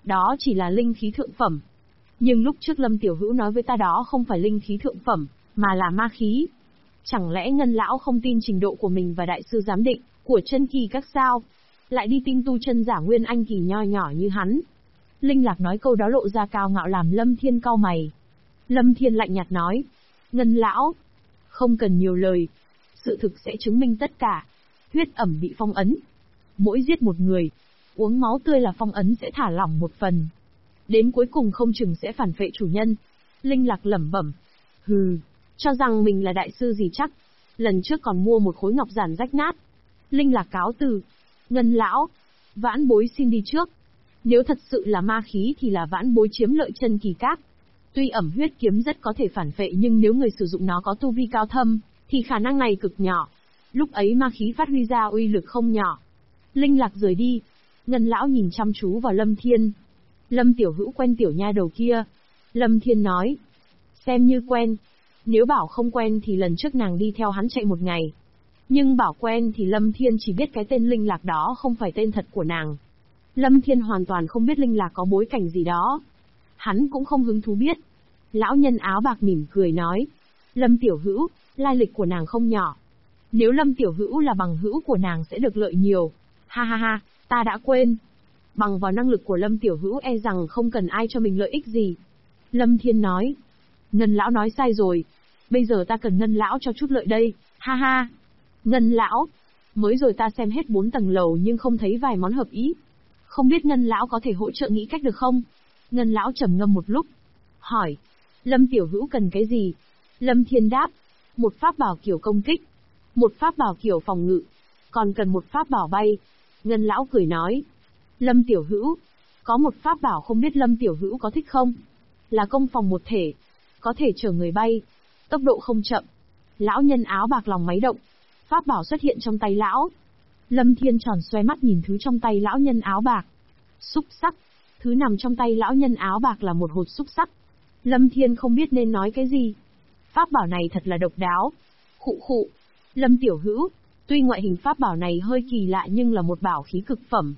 Đó chỉ là linh khí thượng phẩm. Nhưng lúc trước Lâm Tiểu Hữu nói với ta đó không phải linh khí thượng phẩm, mà là ma khí. Chẳng lẽ Ngân lão không tin trình độ của mình và đại sư giám định của chân kỳ các sao? Lại đi tin tu chân giả nguyên anh kỳ nho nhỏ như hắn. Linh Lạc nói câu đó lộ ra cao ngạo làm Lâm Thiên cau mày. Lâm Thiên lạnh nhạt nói, Ngân lão, không cần nhiều lời. Sự thực sẽ chứng minh tất cả. Huyết ẩm bị phong ấn. Mỗi giết một người, uống máu tươi là phong ấn sẽ thả lỏng một phần. Đến cuối cùng không chừng sẽ phản phệ chủ nhân. Linh Lạc lẩm bẩm. Hừ, cho rằng mình là đại sư gì chắc. Lần trước còn mua một khối ngọc giản rách nát. Linh Lạc cáo từ. Ngân lão, vãn bối xin đi trước. Nếu thật sự là ma khí thì là vãn bối chiếm lợi chân kỳ các. Tuy ẩm huyết kiếm rất có thể phản phệ nhưng nếu người sử dụng nó có tu vi cao thâm, thì khả năng này cực nhỏ. Lúc ấy ma khí phát huy ra uy lực không nhỏ. Linh Lạc rời đi. Ngân lão nhìn chăm chú vào Lâm Thiên. Lâm Tiểu Hữu quen tiểu nha đầu kia. Lâm Thiên nói. Xem như quen. Nếu bảo không quen thì lần trước nàng đi theo hắn chạy một ngày. Nhưng bảo quen thì Lâm Thiên chỉ biết cái tên Linh Lạc đó không phải tên thật của nàng. Lâm Thiên hoàn toàn không biết Linh Lạc có bối cảnh gì đó. Hắn cũng không hứng thú biết. Lão nhân áo bạc mỉm cười nói. Lâm Tiểu Hữu, lai lịch của nàng không nhỏ. Nếu Lâm Tiểu Hữu là bằng hữu của nàng sẽ được lợi nhiều. Ha ha ha, ta đã quên. Bằng vào năng lực của Lâm Tiểu Hữu e rằng không cần ai cho mình lợi ích gì. Lâm Thiên nói. Ngân lão nói sai rồi. Bây giờ ta cần Ngân lão cho chút lợi đây. Ha ha. Ngân lão. Mới rồi ta xem hết 4 tầng lầu nhưng không thấy vài món hợp ý. Không biết Ngân lão có thể hỗ trợ nghĩ cách được không? Ngân lão trầm ngâm một lúc. Hỏi. Lâm Tiểu Hữu cần cái gì? Lâm Thiên đáp. Một pháp bảo kiểu công kích. Một pháp bảo kiểu phòng ngự. Còn cần một pháp bảo bay. Ngân lão cười nói. Lâm Tiểu Hữu. Có một pháp bảo không biết Lâm Tiểu Hữu có thích không? Là công phòng một thể. Có thể chở người bay. Tốc độ không chậm. Lão nhân áo bạc lòng máy động. Pháp bảo xuất hiện trong tay lão. Lâm Thiên tròn xoe mắt nhìn thứ trong tay lão nhân áo bạc. Xúc sắc. Thứ nằm trong tay lão nhân áo bạc là một hột xúc sắc. Lâm Thiên không biết nên nói cái gì. Pháp bảo này thật là độc đáo. Khụ khụ. Lâm Tiểu Hữu. Tuy ngoại hình pháp bảo này hơi kỳ lạ nhưng là một bảo khí cực phẩm.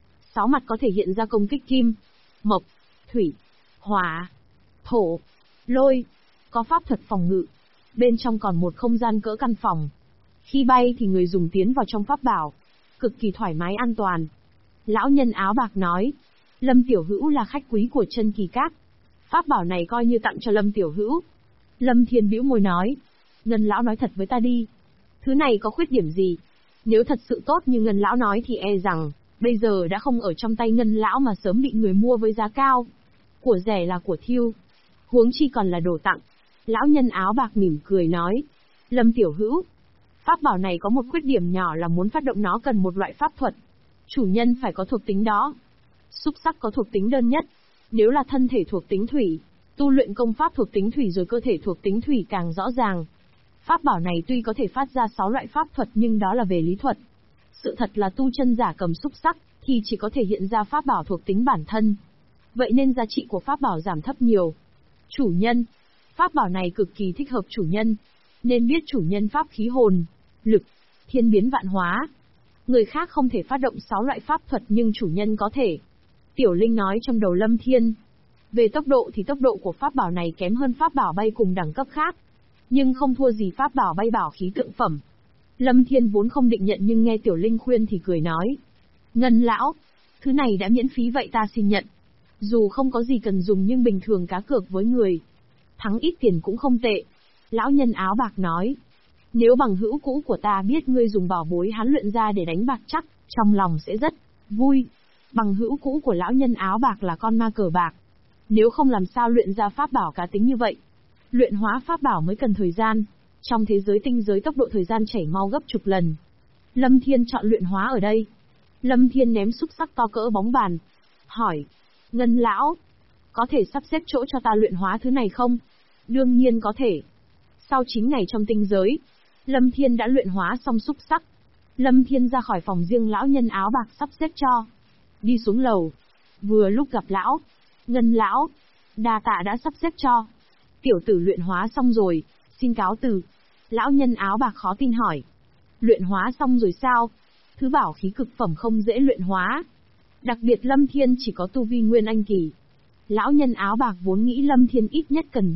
6 mặt có thể hiện ra công kích kim, mộc, thủy, hỏa, thổ, lôi. Có pháp thuật phòng ngự. Bên trong còn một không gian cỡ căn phòng. Khi bay thì người dùng tiến vào trong pháp bảo. Cực kỳ thoải mái an toàn. Lão nhân áo bạc nói. Lâm Tiểu Hữu là khách quý của chân kỳ các. Pháp bảo này coi như tặng cho Lâm Tiểu Hữu. Lâm Thiên bĩu môi nói. Ngân lão nói thật với ta đi. Thứ này có khuyết điểm gì? Nếu thật sự tốt như Ngân lão nói thì e rằng, bây giờ đã không ở trong tay Ngân lão mà sớm bị người mua với giá cao. Của rẻ là của thiêu. Huống chi còn là đồ tặng. Lão nhân áo bạc mỉm cười nói. Lâm Tiểu Hữu. Pháp bảo này có một khuyết điểm nhỏ là muốn phát động nó cần một loại pháp thuật. Chủ nhân phải có thuộc tính đó. Xúc sắc có thuộc tính đơn nhất. Nếu là thân thể thuộc tính thủy, tu luyện công pháp thuộc tính thủy rồi cơ thể thuộc tính thủy càng rõ ràng. Pháp bảo này tuy có thể phát ra 6 loại pháp thuật nhưng đó là về lý thuật. Sự thật là tu chân giả cầm xúc sắc thì chỉ có thể hiện ra pháp bảo thuộc tính bản thân. Vậy nên giá trị của pháp bảo giảm thấp nhiều. Chủ nhân. Pháp bảo này cực kỳ thích hợp chủ nhân. Nên biết chủ nhân pháp khí hồn, lực, thiên biến vạn hóa. Người khác không thể phát động 6 loại pháp thuật nhưng chủ nhân có thể. Tiểu Linh nói trong đầu Lâm Thiên. Về tốc độ thì tốc độ của pháp bảo này kém hơn pháp bảo bay cùng đẳng cấp khác. Nhưng không thua gì pháp bảo bay bảo khí thượng phẩm. Lâm Thiên vốn không định nhận nhưng nghe Tiểu Linh khuyên thì cười nói. Ngân lão, thứ này đã miễn phí vậy ta xin nhận. Dù không có gì cần dùng nhưng bình thường cá cược với người. Thắng ít tiền cũng không tệ. Lão nhân áo bạc nói. Nếu bằng hữu cũ của ta biết ngươi dùng bảo bối hắn luyện ra để đánh bạc chắc, trong lòng sẽ rất vui. Bằng hữu cũ của lão nhân áo bạc là con ma cờ bạc. Nếu không làm sao luyện ra pháp bảo cá tính như vậy. Luyện hóa pháp bảo mới cần thời gian. Trong thế giới tinh giới tốc độ thời gian chảy mau gấp chục lần. Lâm Thiên chọn luyện hóa ở đây. Lâm Thiên ném xúc sắc to cỡ bóng bàn. Hỏi. Ngân lão. Có thể sắp xếp chỗ cho ta luyện hóa thứ này không? Đương nhiên có thể. Sau 9 ngày trong tinh giới, Lâm Thiên đã luyện hóa xong xúc sắc. Lâm Thiên ra khỏi phòng riêng lão nhân áo bạc sắp xếp cho. Đi xuống lầu. Vừa lúc gặp lão. Ngân lão. Đa tạ đã sắp xếp cho. Tiểu tử luyện hóa xong rồi, xin cáo từ. Lão nhân áo bạc khó tin hỏi. Luyện hóa xong rồi sao? Thứ bảo khí cực phẩm không dễ luyện hóa. Đặc biệt Lâm Thiên chỉ có tu vi Nguyên Anh kỳ. Lão nhân áo bạc vốn nghĩ Lâm Thiên ít nhất cần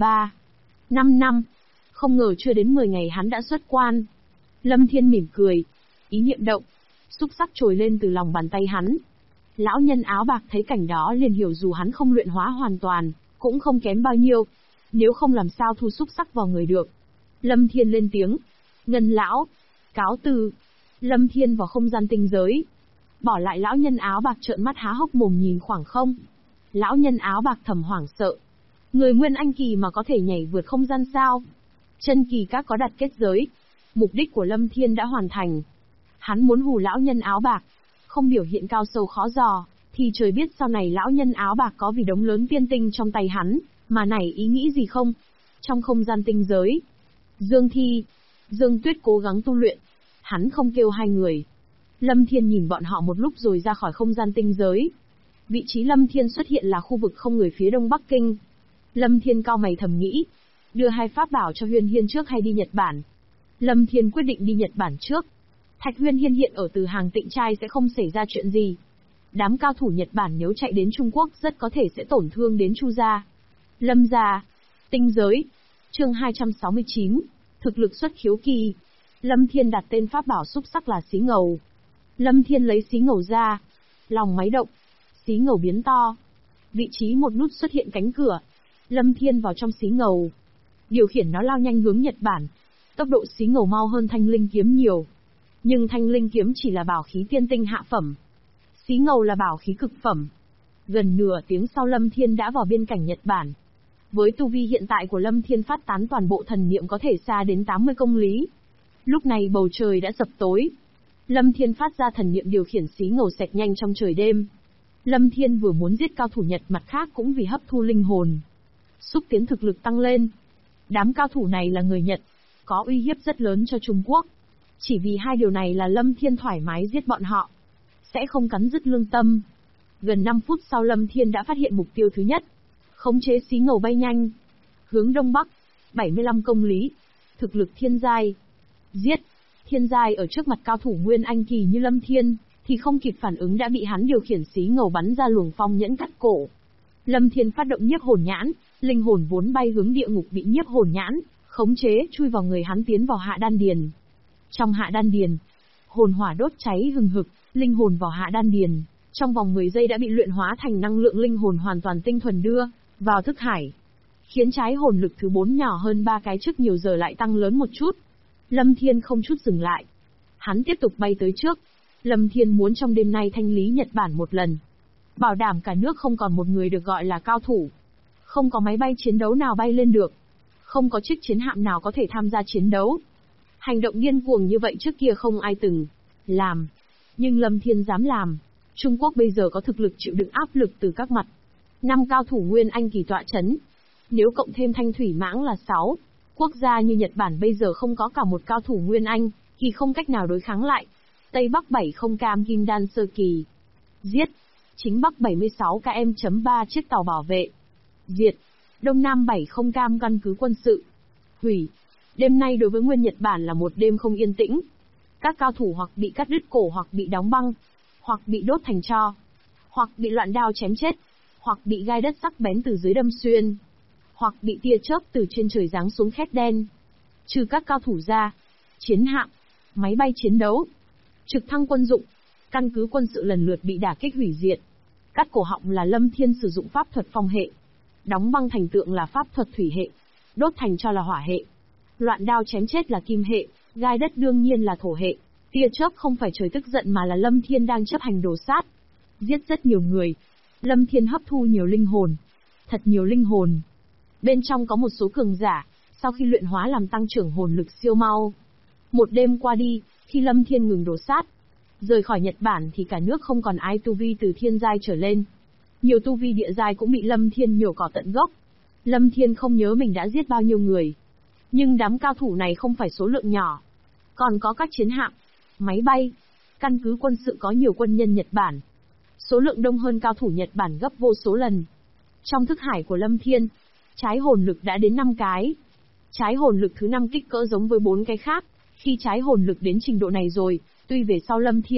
5 năm. Không ngờ chưa đến 10 ngày hắn đã xuất quan. Lâm Thiên mỉm cười. Ý niệm động. Xúc sắc trồi lên từ lòng bàn tay hắn. Lão nhân áo bạc thấy cảnh đó liền hiểu dù hắn không luyện hóa hoàn toàn, cũng không kém bao nhiêu. Nếu không làm sao thu xúc sắc vào người được. Lâm Thiên lên tiếng. Ngân lão. Cáo từ. Lâm Thiên vào không gian tinh giới. Bỏ lại lão nhân áo bạc trợn mắt há hốc mồm nhìn khoảng không. Lão nhân áo bạc thầm hoảng sợ. Người Nguyên Anh kỳ mà có thể nhảy vượt không gian sao? Chân kỳ các có đặt kết giới. Mục đích của Lâm Thiên đã hoàn thành. Hắn muốn hù lão nhân áo bạc. Không biểu hiện cao sâu khó dò, thì trời biết sau này lão nhân áo bạc có vì đống lớn tiên tinh trong tay hắn, mà nảy ý nghĩ gì không? Trong không gian tinh giới, Dương Thi, Dương Tuyết cố gắng tu luyện. Hắn không kêu hai người. Lâm Thiên nhìn bọn họ một lúc rồi ra khỏi không gian tinh giới. Vị trí Lâm Thiên xuất hiện là khu vực không người phía đông Bắc Kinh. Lâm Thiên cau mày thầm nghĩ, đưa hai pháp bảo cho Huyên Hiên trước hay đi Nhật Bản? Lâm Thiên quyết định đi Nhật Bản trước. Thạch Huyên Hiên hiện ở Từ Hàng Tịnh Trai sẽ không xảy ra chuyện gì. Đám cao thủ Nhật Bản nếu chạy đến Trung Quốc rất có thể sẽ tổn thương đến Chu gia. Lâm gia. Tinh giới. Chương 269. Thực lực xuất khiếu kỳ. Lâm Thiên đặt tên pháp bảo xúc sắc là xí ngầu. Lâm Thiên lấy xí ngầu ra. Lòng máy động. Xí ngầu biến to. Vị trí một nút xuất hiện cánh cửa. Lâm Thiên vào trong xí ngầu. Điều khiển nó lao nhanh hướng Nhật Bản. Tốc độ xí ngầu mau hơn thanh linh kiếm nhiều. Nhưng thanh linh kiếm chỉ là bảo khí tiên tinh hạ phẩm. Xí ngầu là bảo khí cực phẩm. Gần nửa tiếng sau Lâm Thiên đã vào biên cảnh Nhật Bản. Với tu vi hiện tại của Lâm Thiên phát tán toàn bộ thần niệm có thể xa đến 80 công lý. Lúc này bầu trời đã sập tối. Lâm Thiên phát ra thần niệm điều khiển xí ngầu xẹt nhanh trong trời đêm. Lâm Thiên vừa muốn giết cao thủ Nhật mặt khác cũng vì hấp thu linh hồn. Xúc tiến thực lực tăng lên. Đám cao thủ này là người Nhật, có uy hiếp rất lớn cho Trung Quốc. Chỉ vì hai điều này là Lâm Thiên thoải mái giết bọn họ. Sẽ không cắn rứt lương tâm. Gần 5 phút sau Lâm Thiên đã phát hiện mục tiêu thứ nhất. Khống chế xí ngầu bay nhanh. Hướng đông bắc, 75 công lý. Thực lực thiên giai. Giết. Thiên giai ở trước mặt cao thủ Nguyên Anh kỳ như Lâm Thiên, thì không kịp phản ứng đã bị hắn điều khiển xí ngầu bắn ra luồng phong nhẫn cắt cổ. Lâm Thiên phát động nhiếp hồn nhãn, linh hồn vốn bay hướng địa ngục bị nhiếp hồn nhãn khống chế chui vào người hắn tiến vào hạ đan điền. Trong hạ đan điền, hồn hỏa đốt cháy hừng hực, linh hồn vào hạ đan điền, trong vòng 10 giây đã bị luyện hóa thành năng lượng linh hồn hoàn toàn tinh thuần đưa vào thức hải, khiến trái hồn lực thứ 4 nhỏ hơn 3 cái trước nhiều giờ lại tăng lớn một chút. Lâm Thiên không chút dừng lại, hắn tiếp tục bay tới trước. Lâm Thiên muốn trong đêm nay thanh lý Nhật Bản một lần, bảo đảm cả nước không còn một người được gọi là cao thủ, không có máy bay chiến đấu nào bay lên được, không có chiếc chiến hạm nào có thể tham gia chiến đấu. Hành động điên cuồng như vậy trước kia không ai từng làm, nhưng Lâm Thiên dám làm. Trung Quốc bây giờ có thực lực chịu đựng áp lực từ các mặt. 5 cao thủ Nguyên Anh kỳ tọa chấn. Nếu cộng thêm Thanh Thủy Mãng là 6, quốc gia như Nhật Bản bây giờ không có cả một cao thủ Nguyên Anh thì không cách nào đối kháng lại. Tây Bắc 70 cam Kim Đan sơ kỳ. Giết. Chính Bắc 76 km.3 chiếc tàu bảo vệ. Diệt. Đông Nam 70 cam căn cứ quân sự. Hủy. Đêm nay đối với Nguyên Nhật Bản là một đêm không yên tĩnh. Các cao thủ hoặc bị cắt đứt cổ hoặc bị đóng băng, hoặc bị đốt thành tro, hoặc bị loạn đao chém chết, hoặc bị gai đất sắc bén từ dưới đâm xuyên, hoặc bị tia chớp từ trên trời giáng xuống khét đen. Trừ các cao thủ ra, chiến hạm, máy bay chiến đấu, trực thăng quân dụng, căn cứ quân sự lần lượt bị đả kích hủy diệt. Cắt cổ họng là Lâm Thiên sử dụng pháp thuật phong hệ, đóng băng thành tượng là pháp thuật thủy hệ, đốt thành tro là hỏa hệ, loạn đao chém chết là kim hệ, gai đất đương nhiên là thổ hệ. Tia chớp không phải trời tức giận mà là Lâm Thiên đang chấp hành đồ sát. Giết rất nhiều người. Lâm Thiên hấp thu nhiều linh hồn. Thật nhiều linh hồn. Bên trong có một số cường giả, sau khi luyện hóa làm tăng trưởng hồn lực siêu mau. Một đêm qua đi, khi Lâm Thiên ngừng đồ sát, rời khỏi Nhật Bản thì cả nước không còn ai tu vi từ thiên giai trở lên. Nhiều tu vi địa giai cũng bị Lâm Thiên nhổ cỏ tận gốc. Lâm Thiên không nhớ mình đã giết bao nhiêu người. Nhưng đám cao thủ này không phải số lượng nhỏ. Còn có các chiến hạm, máy bay, căn cứ quân sự có nhiều quân nhân Nhật Bản. Số lượng đông hơn cao thủ Nhật Bản gấp vô số lần. Trong thức hải của Lâm Thiên, trái hồn lực đã đến 5 cái. Trái hồn lực thứ 5 kích cỡ giống với 4 cái khác. Khi trái hồn lực đến trình độ này rồi, tuy về sau Lâm Thiên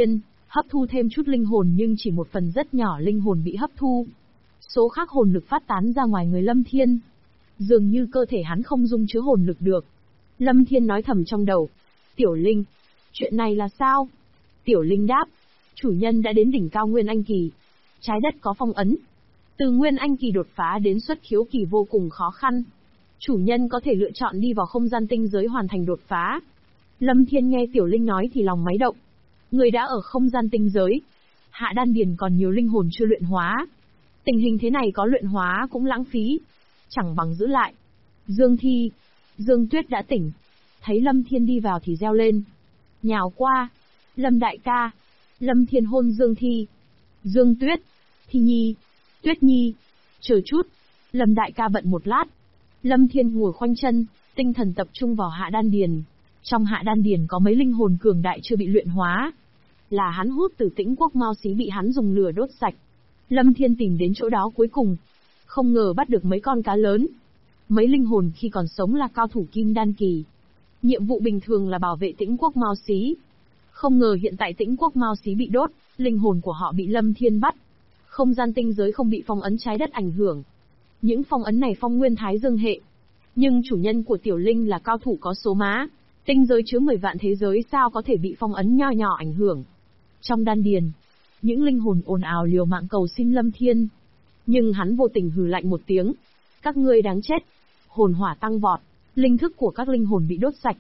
hấp thu thêm chút linh hồn nhưng chỉ một phần rất nhỏ linh hồn bị hấp thu. Số khác hồn lực phát tán ra ngoài người Lâm Thiên. Dường như cơ thể hắn không dung chứa hồn lực được. Lâm Thiên nói thầm trong đầu. Tiểu Linh, chuyện này là sao? Tiểu Linh đáp, chủ nhân đã đến đỉnh cao Nguyên Anh Kỳ. Trái đất có phong ấn. Từ Nguyên Anh Kỳ đột phá đến xuất khiếu kỳ vô cùng khó khăn. Chủ nhân có thể lựa chọn đi vào không gian tinh giới hoàn thành đột phá. Lâm Thiên nghe Tiểu Linh nói thì lòng máy động. Người đã ở không gian tinh giới. Hạ đan điền còn nhiều linh hồn chưa luyện hóa. Tình hình thế này có luyện hóa cũng lãng phí. Chẳng bằng giữ lại. Dương Thi. Dương Tuyết đã tỉnh. Thấy Lâm Thiên đi vào thì reo lên. Nhào qua. Lâm đại ca. Lâm Thiên hôn Dương Thi. Dương Tuyết. Thi Nhi. Tuyết Nhi. Chờ chút. Lâm đại ca bận một lát. Lâm Thiên ngồi khoanh chân, tinh thần tập trung vào hạ đan điền. Trong hạ đan điền có mấy linh hồn cường đại chưa bị luyện hóa. Là hắn hút từ Tĩnh Quốc Mao Xí bị hắn dùng lửa đốt sạch. Lâm Thiên tìm đến chỗ đó cuối cùng. Không ngờ bắt được mấy con cá lớn. Mấy linh hồn khi còn sống là cao thủ kim đan kỳ. Nhiệm vụ bình thường là bảo vệ Tĩnh Quốc Mao Xí. Không ngờ hiện tại Tĩnh Quốc Mao Xí bị đốt, linh hồn của họ bị Lâm Thiên bắt. Không gian tinh giới không bị phong ấn trái đất ảnh hưởng. Những phong ấn này phong nguyên thái dương hệ. Nhưng chủ nhân của Tiểu Linh là cao thủ có số má. Tinh giới chứa 10 vạn thế giới sao có thể bị phong ấn nho nhỏ ảnh hưởng. Trong đan điền, những linh hồn ồn ào liều mạng cầu xin Lâm Thiên. Nhưng hắn vô tình hừ lạnh một tiếng. Các ngươi đáng chết. Hồn hỏa tăng vọt, linh thức của các linh hồn bị đốt sạch.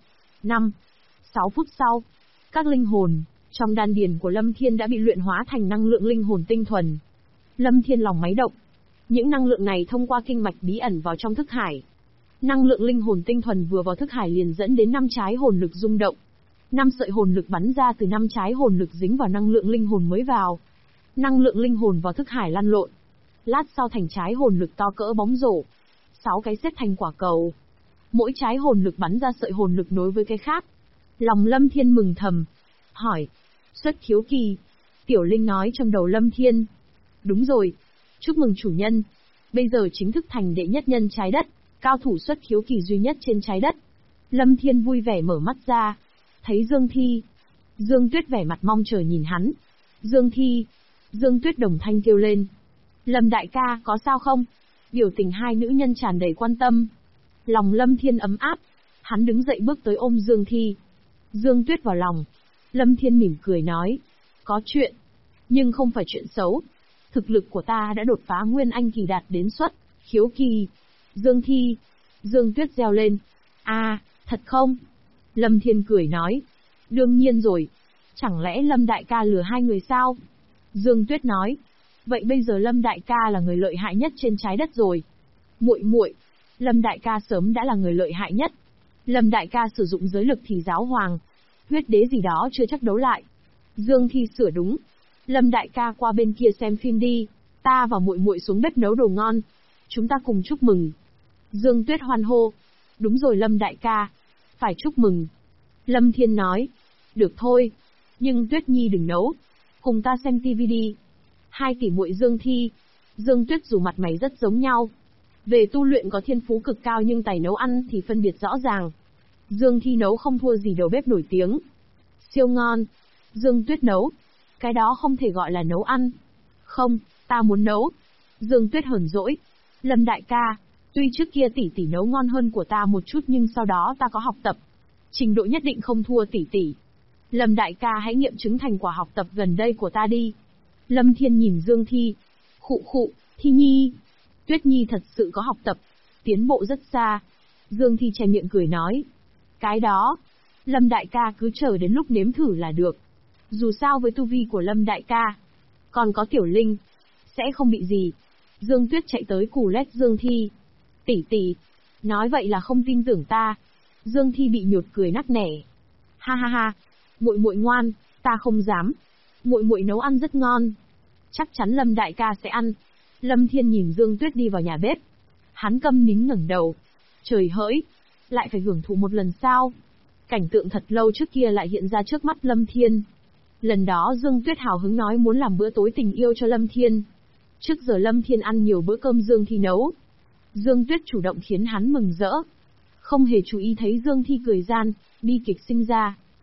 5-6 phút sau, các linh hồn trong đan điền của Lâm Thiên đã bị luyện hóa thành năng lượng linh hồn tinh thuần. Lâm Thiên lòng máy động. Những năng lượng này thông qua kinh mạch bí ẩn vào trong thức hải. Năng lượng linh hồn tinh thuần vừa vào thức hải liền dẫn đến 5 trái hồn lực rung động. 5 sợi hồn lực bắn ra từ 5 trái hồn lực dính vào năng lượng linh hồn mới vào. Năng lượng linh hồn vào thức hải lăn lộn. Lát sau thành trái hồn lực to cỡ bóng rổ. 6 cái xếp thành quả cầu. Mỗi trái hồn lực bắn ra sợi hồn lực nối với cái khác. Lòng Lâm Thiên mừng thầm. Hỏi. Xuất khiếu kỳ. Tiểu Linh nói trong đầu Lâm Thiên. Đúng rồi. Chúc mừng chủ nhân. Bây giờ chính thức thành đệ nhất nhân trái đất. Cao thủ xuất khiếu kỳ duy nhất trên trái đất. Lâm Thiên vui vẻ mở mắt ra. Thấy Dương Thi. Dương Tuyết vẻ mặt mong chờ nhìn hắn. Dương Thi. Dương Tuyết đồng thanh kêu lên. Lâm đại ca có sao không? Biểu tình hai nữ nhân tràn đầy quan tâm. Lòng Lâm Thiên ấm áp. Hắn đứng dậy bước tới ôm Dương Thi. Dương Tuyết vào lòng. Lâm Thiên mỉm cười nói. Có chuyện. Nhưng không phải chuyện xấu. Thực lực của ta đã đột phá Nguyên Anh kỳ đạt đến xuất khiếu kỳ. Dương Thi. Dương Tuyết reo lên. À, thật không? Lâm Thiên cười nói. Đương nhiên rồi. Chẳng lẽ Lâm đại ca lừa hai người sao? Dương Tuyết nói. Vậy bây giờ Lâm đại ca là người lợi hại nhất trên trái đất rồi. Muội muội, Lâm đại ca sớm đã là người lợi hại nhất. Lâm đại ca sử dụng giới lực thì giáo hoàng, huyết đế gì đó chưa chắc đấu lại. Dương Thi sửa đúng. Lâm đại ca qua bên kia xem phim đi, ta và muội muội xuống bếp nấu đồ ngon. Chúng ta cùng chúc mừng. Dương Tuyết hoan hô. Đúng rồi Lâm đại ca, phải chúc mừng. Lâm Thiên nói. Được thôi, nhưng Tuyết Nhi đừng nấu. Cùng ta xem TV đi. Hai tỷ muội Dương Thi, Dương Tuyết dù mặt mày rất giống nhau. Về tu luyện có thiên phú cực cao nhưng tài nấu ăn thì phân biệt rõ ràng. Dương Thi nấu không thua gì đầu bếp nổi tiếng. Siêu ngon. Dương Tuyết nấu. Cái đó không thể gọi là nấu ăn. Không, ta muốn nấu. Dương Tuyết hờn dỗi. Lâm đại ca, tuy trước kia tỷ tỷ nấu ngon hơn của ta một chút nhưng sau đó ta có học tập. Trình độ nhất định không thua tỷ tỷ. Lâm đại ca hãy nghiệm chứng thành quả học tập gần đây của ta đi. Lâm Thiên nhìn Dương Thi. Khụ khụ, Thi Nhi. Tuyết Nhi thật sự có học tập. Tiến bộ rất xa. Dương Thi che miệng cười nói. Cái đó, Lâm đại ca cứ chờ đến lúc nếm thử là được. Dù sao với tu vi của Lâm đại ca, còn có Tiểu Linh, sẽ không bị gì. Dương Tuyết chạy tới cù lét Dương Thi. Tỷ tỷ, nói vậy là không tin tưởng ta. Dương Thi bị nhột cười nắc nẻ. Ha ha ha, muội muội ngoan, ta không dám. Muội muội nấu ăn rất ngon. Chắc chắn Lâm đại ca sẽ ăn. Lâm Thiên nhìn Dương Tuyết đi vào nhà bếp. Hắn câm nín ngẩng đầu. Trời hỡi, lại phải hưởng thụ một lần sao? Cảnh tượng thật lâu trước kia lại hiện ra trước mắt Lâm Thiên. Lần đó Dương Tuyết hào hứng nói muốn làm bữa tối tình yêu cho Lâm Thiên. Trước giờ Lâm Thiên ăn nhiều bữa cơm Dương Thi nấu. Dương Tuyết chủ động khiến hắn mừng rỡ. Không hề chú ý thấy Dương Thi cười gian, bi kịch sinh ra.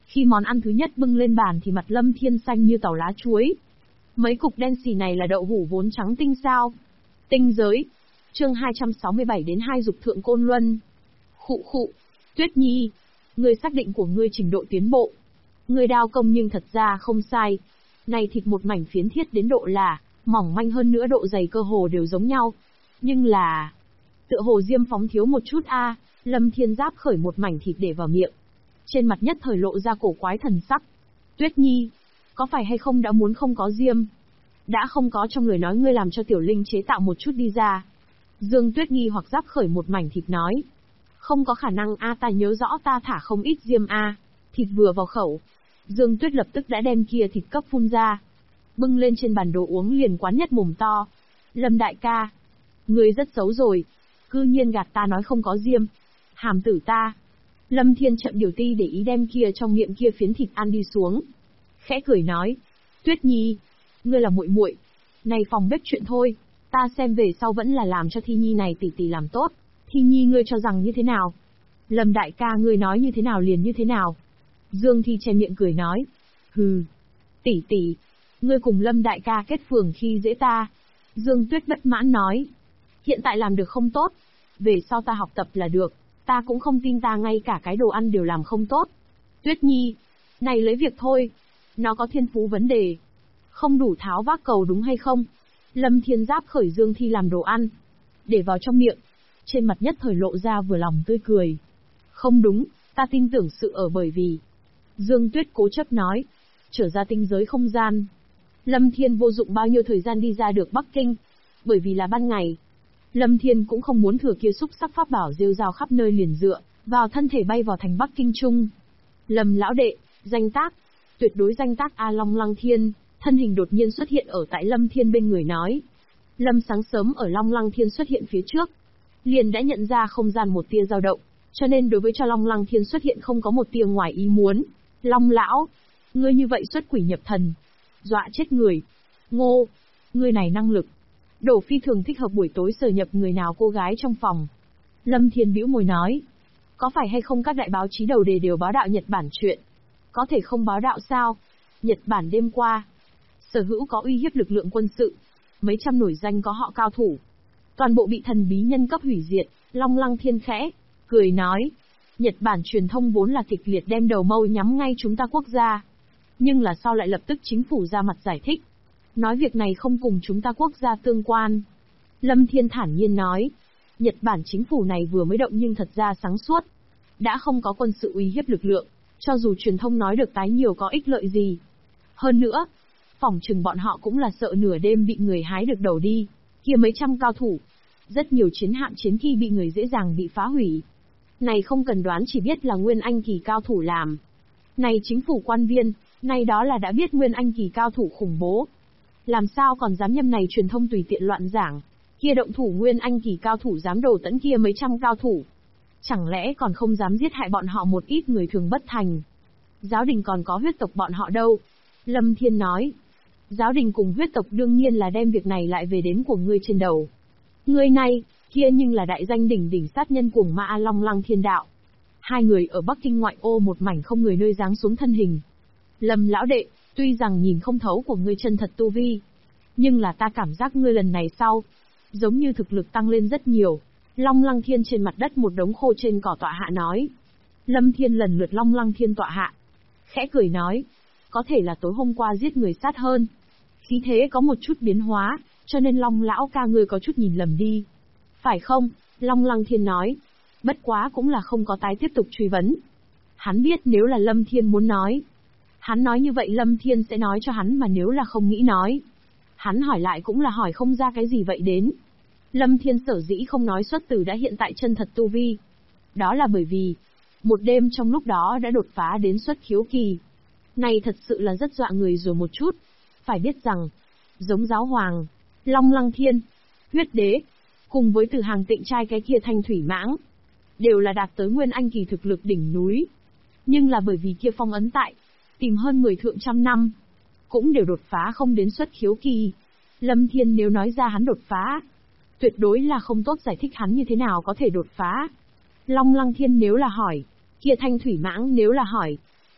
Khi món ăn thứ nhất bưng lên bàn thì mặt Lâm Thiên xanh như tàu lá chuối. Mấy cục đen xì này là đậu hũ vốn trắng tinh sao? Tinh giới. Chương 267 đến 2 dục thượng côn luân. Khụ khụ. Tuyết Nhi, ngươi xác định của ngươi trình độ tiến bộ. Ngươi đao công nhưng thật ra không sai. Này thịt một mảnh phiến thiết đến độ là, mỏng manh hơn nữa độ dày cơ hồ đều giống nhau. Nhưng là... tựa hồ diêm phóng thiếu một chút a. Lâm Thiên Giáp khởi một mảnh thịt để vào miệng. Trên mặt nhất thời lộ ra cổ quái thần sắc. Tuyết Nhi, có phải hay không đã muốn không có diêm? Đã không có trong lời nói ngươi làm cho tiểu linh chế tạo một chút đi ra. Dương Tuyết nghi hoặc giáp khởi một mảnh thịt nói. Không có khả năng a, ta nhớ rõ ta thả không ít diêm a. Thịt vừa vào khẩu. Dương Tuyết lập tức đã đem kia thịt cấp phun ra. Bưng lên trên bàn đồ uống liền quán nhất mồm to. Lâm đại ca, ngươi rất xấu rồi. Cư nhiên gạt ta nói không có diêm. Hàm tử ta. Lâm Thiên chậm điều ti để ý đem kia trong miệng kia phiến thịt ăn đi xuống. Khẽ cười nói. Tuyết Nhi, ngươi là muội muội, này phòng bếp chuyện thôi, ta xem về sau vẫn là làm cho Thi Nhi này tỷ tỷ làm tốt. Thi Nhi ngươi cho rằng như thế nào? Lâm đại ca ngươi nói như thế nào liền như thế nào? Dương Thi che miệng cười nói. Hừ, tỷ tỷ, ngươi cùng Lâm đại ca kết phường khi dễ ta. Dương Tuyết bất mãn nói. Hiện tại làm được không tốt, về sau ta học tập là được, ta cũng không tin ta ngay cả cái đồ ăn đều làm không tốt. Tuyết Nhi, này lấy việc thôi, nó có thiên phú vấn đề. Không đủ tháo vác cầu đúng hay không? Lâm Thiên Giáp khởi Dương Thi làm đồ ăn. Để vào trong miệng. Trên mặt nhất thời lộ ra vừa lòng tươi cười. Không đúng, ta tin tưởng sự ở bởi vì. Dương Tuyết cố chấp nói. Trở ra tinh giới không gian. Lâm Thiên vô dụng bao nhiêu thời gian đi ra được Bắc Kinh. Bởi vì là ban ngày. Lâm Thiên cũng không muốn thừa kia xúc sắc pháp bảo rêu rao khắp nơi liền dựa, vào thân thể bay vào thành Bắc Kinh Trung. Lâm lão đệ, danh tác. Tuyệt đối danh tác A Long Lăng Thiên. Thân hình đột nhiên xuất hiện ở tại Lâm Thiên bên người nói. Lâm sáng sớm ở Long Lăng Thiên xuất hiện phía trước. Liền đã nhận ra không gian một tia dao động, cho nên đối với cho Long Lăng Thiên xuất hiện không có một tia ngoài ý muốn. Long lão, ngươi như vậy xuất quỷ nhập thần. Dọa chết người. Ngô, ngươi này năng lực. Đổ phi thường thích hợp buổi tối sờ nhập người nào cô gái trong phòng. Lâm Thiên bĩu môi nói. Có phải hay không các đại báo chí đầu đề đều báo đạo Nhật Bản chuyện? Có thể không báo đạo sao? Nhật Bản đêm qua. Sở hữu có uy hiếp lực lượng quân sự. Mấy trăm nổi danh có họ cao thủ. Toàn bộ bị thần bí nhân cấp hủy diệt. Long Lăng Thiên khẽ cười nói. Nhật Bản truyền thông vốn là kịch liệt đem đầu mâu nhắm ngay chúng ta quốc gia. Nhưng là sau lại lập tức chính phủ ra mặt giải thích. Nói việc này không cùng chúng ta quốc gia tương quan. Lâm Thiên thản nhiên nói. Nhật Bản chính phủ này vừa mới động nhưng thật ra sáng suốt. Đã không có quân sự uy hiếp lực lượng. Cho dù truyền thông nói được tái nhiều có ích lợi gì. Hơn nữa, phỏng chừng bọn họ cũng là sợ nửa đêm bị người hái được đầu đi. Kia mấy trăm cao thủ. Rất nhiều chiến hạm chiến khi bị người dễ dàng bị phá hủy. Này không cần đoán chỉ biết là Nguyên Anh kỳ cao thủ làm. Này chính phủ quan viên, này đó là đã biết Nguyên Anh kỳ cao thủ khủng bố. Làm sao còn dám nhâm này truyền thông tùy tiện loạn giảng. Kia động thủ Nguyên Anh kỳ cao thủ dám đổ tẫn kia mấy trăm cao thủ. Chẳng lẽ còn không dám giết hại bọn họ một ít người thường bất thành. Giáo đình còn có huyết tộc bọn họ đâu. Lâm Thiên nói. Giáo đình cùng huyết tộc đương nhiên là đem việc này lại về đến của ngươi trên đầu. Ngươi này, kia nhưng là đại danh đỉnh đỉnh sát nhân cuồng ma Long Lăng Thiên đạo. Hai người ở Bắc Kinh ngoại ô một mảnh không người nơi giáng xuống thân hình. Lâm lão đệ, tuy rằng nhìn không thấu của ngươi chân thật tu vi. Nhưng là ta cảm giác ngươi lần này sau. Giống như thực lực tăng lên rất nhiều. Long Lăng Thiên trên mặt đất một đống khô trên cỏ tọa hạ nói. Lâm Thiên lần lượt Long Lăng Thiên tọa hạ. Khẽ cười nói. Có thể là tối hôm qua giết người sát hơn. Khí thế có một chút biến hóa, cho nên Long lão ca ngươi có chút nhìn lầm đi. Phải không? Long Lăng Thiên nói. Bất quá cũng là không có tái tiếp tục truy vấn. Hắn biết nếu là Lâm Thiên muốn nói. Hắn nói như vậy Lâm Thiên sẽ nói cho hắn mà nếu là không nghĩ nói. Hắn hỏi lại cũng là hỏi không ra cái gì vậy đến. Lâm Thiên sở dĩ không nói xuất từ đã hiện tại chân thật tu vi. Đó là bởi vì, một đêm trong lúc đó đã đột phá đến xuất khiếu kỳ. Này thật sự là rất dọa người rồi một chút. Phải biết rằng, giống giáo hoàng, Long Lăng Thiên, huyết đế, cùng với từ hàng tịnh trai cái kia thanh thủy mãng, đều là đạt tới Nguyên Anh kỳ thực lực đỉnh núi. Nhưng là bởi vì kia phong ấn tại, tìm hơn 10 thượng trăm năm, cũng đều đột phá không đến xuất khiếu kỳ. Lâm Thiên nếu nói ra hắn đột phá, tuyệt đối là không tốt giải thích hắn như thế nào có thể đột phá. Long Lăng Thiên nếu là hỏi, kia thanh thủy mãng nếu là hỏi,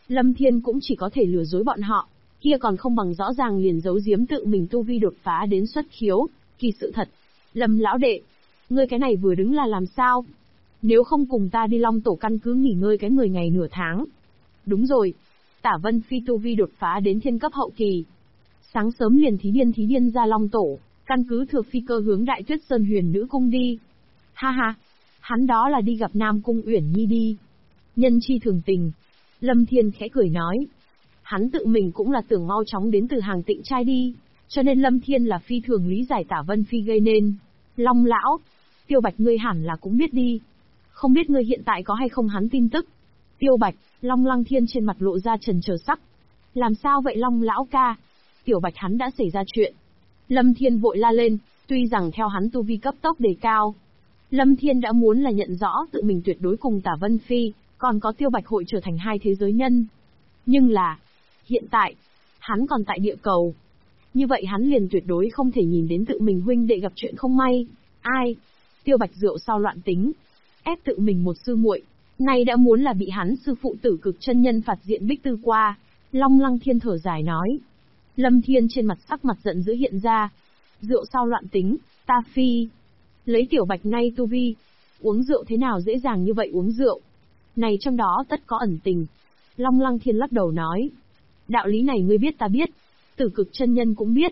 Lâm Thiên cũng chỉ có thể lừa dối bọn họ, kia còn không bằng rõ ràng liền giấu giếm tự mình tu vi đột phá đến xuất khiếu, kỳ sự thật. Lâm lão đệ, ngươi cái này vừa đứng là làm sao? Nếu không cùng ta đi Long Tổ căn cứ nghỉ ngơi cái 10 ngày nửa tháng. Đúng rồi, Tả Vân Phi tu vi đột phá đến thiên cấp hậu kỳ. Sáng sớm liền thí điên ra Long Tổ, căn cứ thừa phi cơ hướng Đại Tuyết Sơn Huyền Nữ Cung đi. Ha ha, hắn đó là đi gặp Nam Cung Uyển Nhi đi. Nhân chi thường tình. Lâm Thiên khẽ cười nói. Hắn tự mình cũng là tưởng mau chóng đến từ hàng tịnh trai đi, cho nên Lâm Thiên là phi thường lý giải Tả Vân Phi gây nên. Long lão, Tiêu Bạch ngươi hẳn là cũng biết đi. Không biết ngươi hiện tại có hay không hắn tin tức. Tiêu Bạch, Long Lăng Thiên trên mặt lộ ra trần chờ sắc. Làm sao vậy Long lão ca? Tiểu Bạch hắn đã xảy ra chuyện. Lâm Thiên vội la lên, tuy rằng theo hắn tu vi cấp tốc đề cao. Lâm Thiên đã muốn là nhận rõ tự mình tuyệt đối cùng Tả Vân Phi, còn có Tiêu Bạch hội trở thành hai thế giới nhân. Nhưng là, hiện tại, hắn còn tại địa cầu. Như vậy hắn liền tuyệt đối không thể nhìn đến tự mình huynh đệ gặp chuyện không may. Ai? Tiêu Bạch rượu sau loạn tính. Ép tự mình một sư muội, nay đã muốn là bị hắn sư phụ Tử Cực chân nhân phạt diện bích tư qua. Long Lăng Thiên thở dài nói. Lâm Thiên trên mặt sắc mặt giận dữ hiện ra. Rượu sau loạn tính, ta phi. Lấy Tiểu Bạch nay tu vi, uống rượu thế nào dễ dàng như vậy uống rượu. Này trong đó tất có ẩn tình. Long Lăng Thiên lắc đầu nói. Đạo lý này ngươi biết ta biết, Tử Cực chân nhân cũng biết.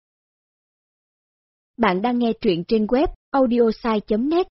Bạn đang nghe truyện trên web audiosai.net.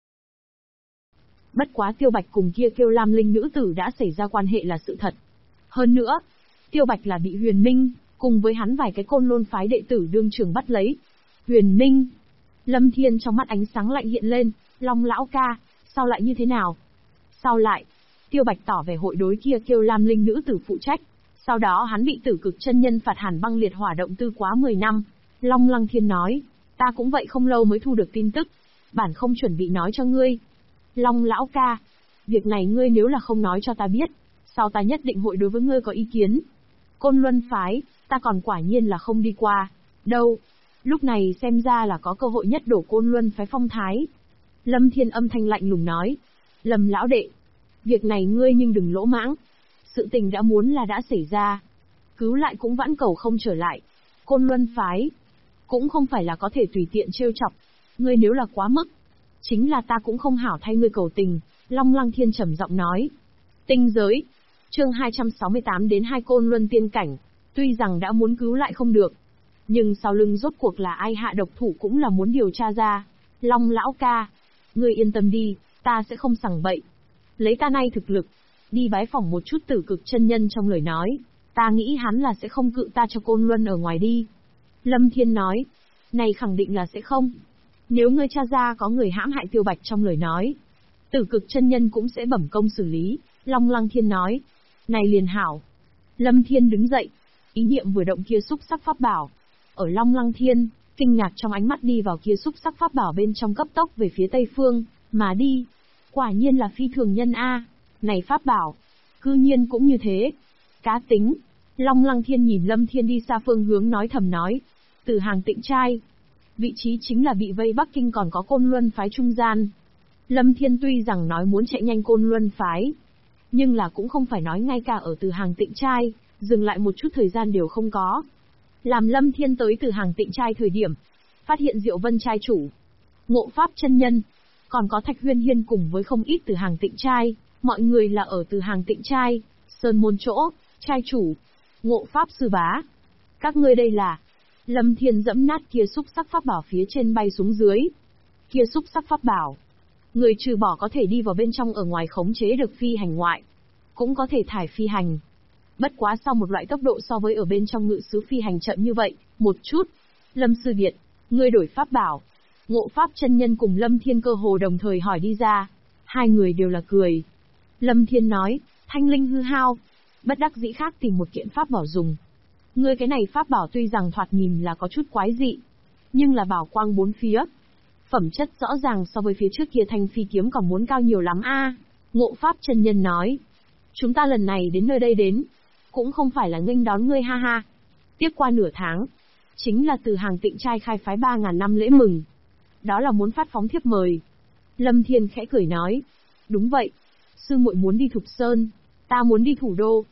Bất quá Tiêu Bạch cùng kia Kiêu Lam Linh nữ tử đã xảy ra quan hệ là sự thật. Hơn nữa, Tiêu Bạch là bị Huyền Minh, cùng với hắn vài cái Côn Lôn phái đệ tử đương trường bắt lấy. Huyền Minh. Lâm Thiên trong mắt ánh sáng lạnh hiện lên, Long lão ca, sao lại như thế nào? Sao lại? Tiêu Bạch tỏ vẻ hội đối kia Kiêu Lam Linh nữ tử phụ trách. Sau đó hắn bị Tử Cực chân nhân phạt hàn băng liệt hỏa động tư quá 10 năm. Long Lăng Thiên nói, ta cũng vậy không lâu mới thu được tin tức, bản không chuẩn bị nói cho ngươi. Long lão ca, việc này ngươi nếu là không nói cho ta biết, sau ta nhất định hội đối với ngươi có ý kiến. Côn Luân phái, ta còn quả nhiên là không đi qua. Đâu? Lúc này xem ra là có cơ hội nhất đổ Côn Luân phái phong thái. Lâm Thiên âm thanh lạnh lùng nói. Lâm lão đệ, việc này ngươi nhưng đừng lỗ mãng. Sự tình đã muốn là đã xảy ra. Cứu lại cũng vãn cầu không trở lại. Côn Luân phái cũng không phải là có thể tùy tiện trêu chọc. Ngươi nếu là quá mức, chính là ta cũng không hảo thay ngươi cầu tình. Long Lăng Thiên trầm giọng nói. Tinh giới. Chương 268 đến 2 Côn Luân tiên cảnh. Tuy rằng đã muốn cứu lại không được, nhưng sau lưng rốt cuộc là ai hạ độc thủ cũng là muốn điều tra ra. Long lão ca, ngươi yên tâm đi, ta sẽ không sằng bậy. Lấy ta nay thực lực, đi bái phỏng một chút Tử Cực chân nhân trong lời nói, ta nghĩ hắn là sẽ không cự ta cho Côn Luân ở ngoài đi. Lâm Thiên nói, này khẳng định là sẽ không. Nếu ngươi tra ra có người hãm hại Tiêu Bạch trong lời nói, Tử Cực chân nhân cũng sẽ bẩm công xử lý. Long Lăng Thiên nói, này liền hảo. Lâm Thiên đứng dậy, ý niệm vừa động kia xúc sắc pháp bảo. Ở Long Lăng Thiên, kinh ngạc trong ánh mắt đi vào kia xúc sắc pháp bảo bên trong cấp tốc về phía tây phương, mà đi. Quả nhiên là phi thường nhân A, này pháp bảo, cư nhiên cũng như thế. Cá tính. Long Lăng Thiên nhìn Lâm Thiên đi xa phương hướng nói thầm nói. Từ hàng tịnh trai. Vị trí chính là bị vây Bắc Kinh còn có Côn Luân phái trung gian. Lâm Thiên tuy rằng nói muốn chạy nhanh Côn Luân phái, nhưng là cũng không phải nói ngay cả ở từ hàng tịnh trai, dừng lại một chút thời gian đều không có. Làm Lâm Thiên tới từ hàng tịnh trai thời điểm, phát hiện Diệu Vân trai chủ, Ngộ Pháp chân nhân, còn có Thạch Huyên Hiên cùng với không ít từ hàng tịnh trai, mọi người là ở từ hàng tịnh trai, Sơn Môn chỗ, trai chủ, Ngộ Pháp sư bá. Các ngươi đây là... Lâm Thiên dẫm nát kia xúc sắc pháp bảo phía trên bay xuống dưới. Kia xúc sắc pháp bảo, người trừ bỏ có thể đi vào bên trong ở ngoài khống chế được phi hành ngoại, cũng có thể thải phi hành. Bất quá sau một loại tốc độ so với ở bên trong ngự sứ phi hành chậm như vậy, một chút. Lâm sư điệt, ngươi đổi pháp bảo. Ngộ Pháp chân nhân cùng Lâm Thiên cơ hồ đồng thời hỏi đi ra. Hai người đều là cười. Lâm Thiên nói, thanh linh hư hao. Bất đắc dĩ khác tìm một kiện pháp bảo dùng. Ngươi cái này pháp bảo tuy rằng thoạt nhìn là có chút quái dị, nhưng là bảo quang bốn phía. Phẩm chất rõ ràng so với phía trước kia thanh phi kiếm còn muốn cao nhiều lắm a. Ngộ Pháp chân nhân nói. Chúng ta lần này đến nơi đây đến, cũng không phải là nghênh đón ngươi ha ha. Tiếp qua nửa tháng, chính là từ hàng tịnh trai khai phái 3.000 năm lễ mừng. Đó là muốn phát phóng thiếp mời. Lâm Thiên khẽ cười nói. Đúng vậy. Sư muội muốn đi Thục Sơn, ta muốn đi thủ đô.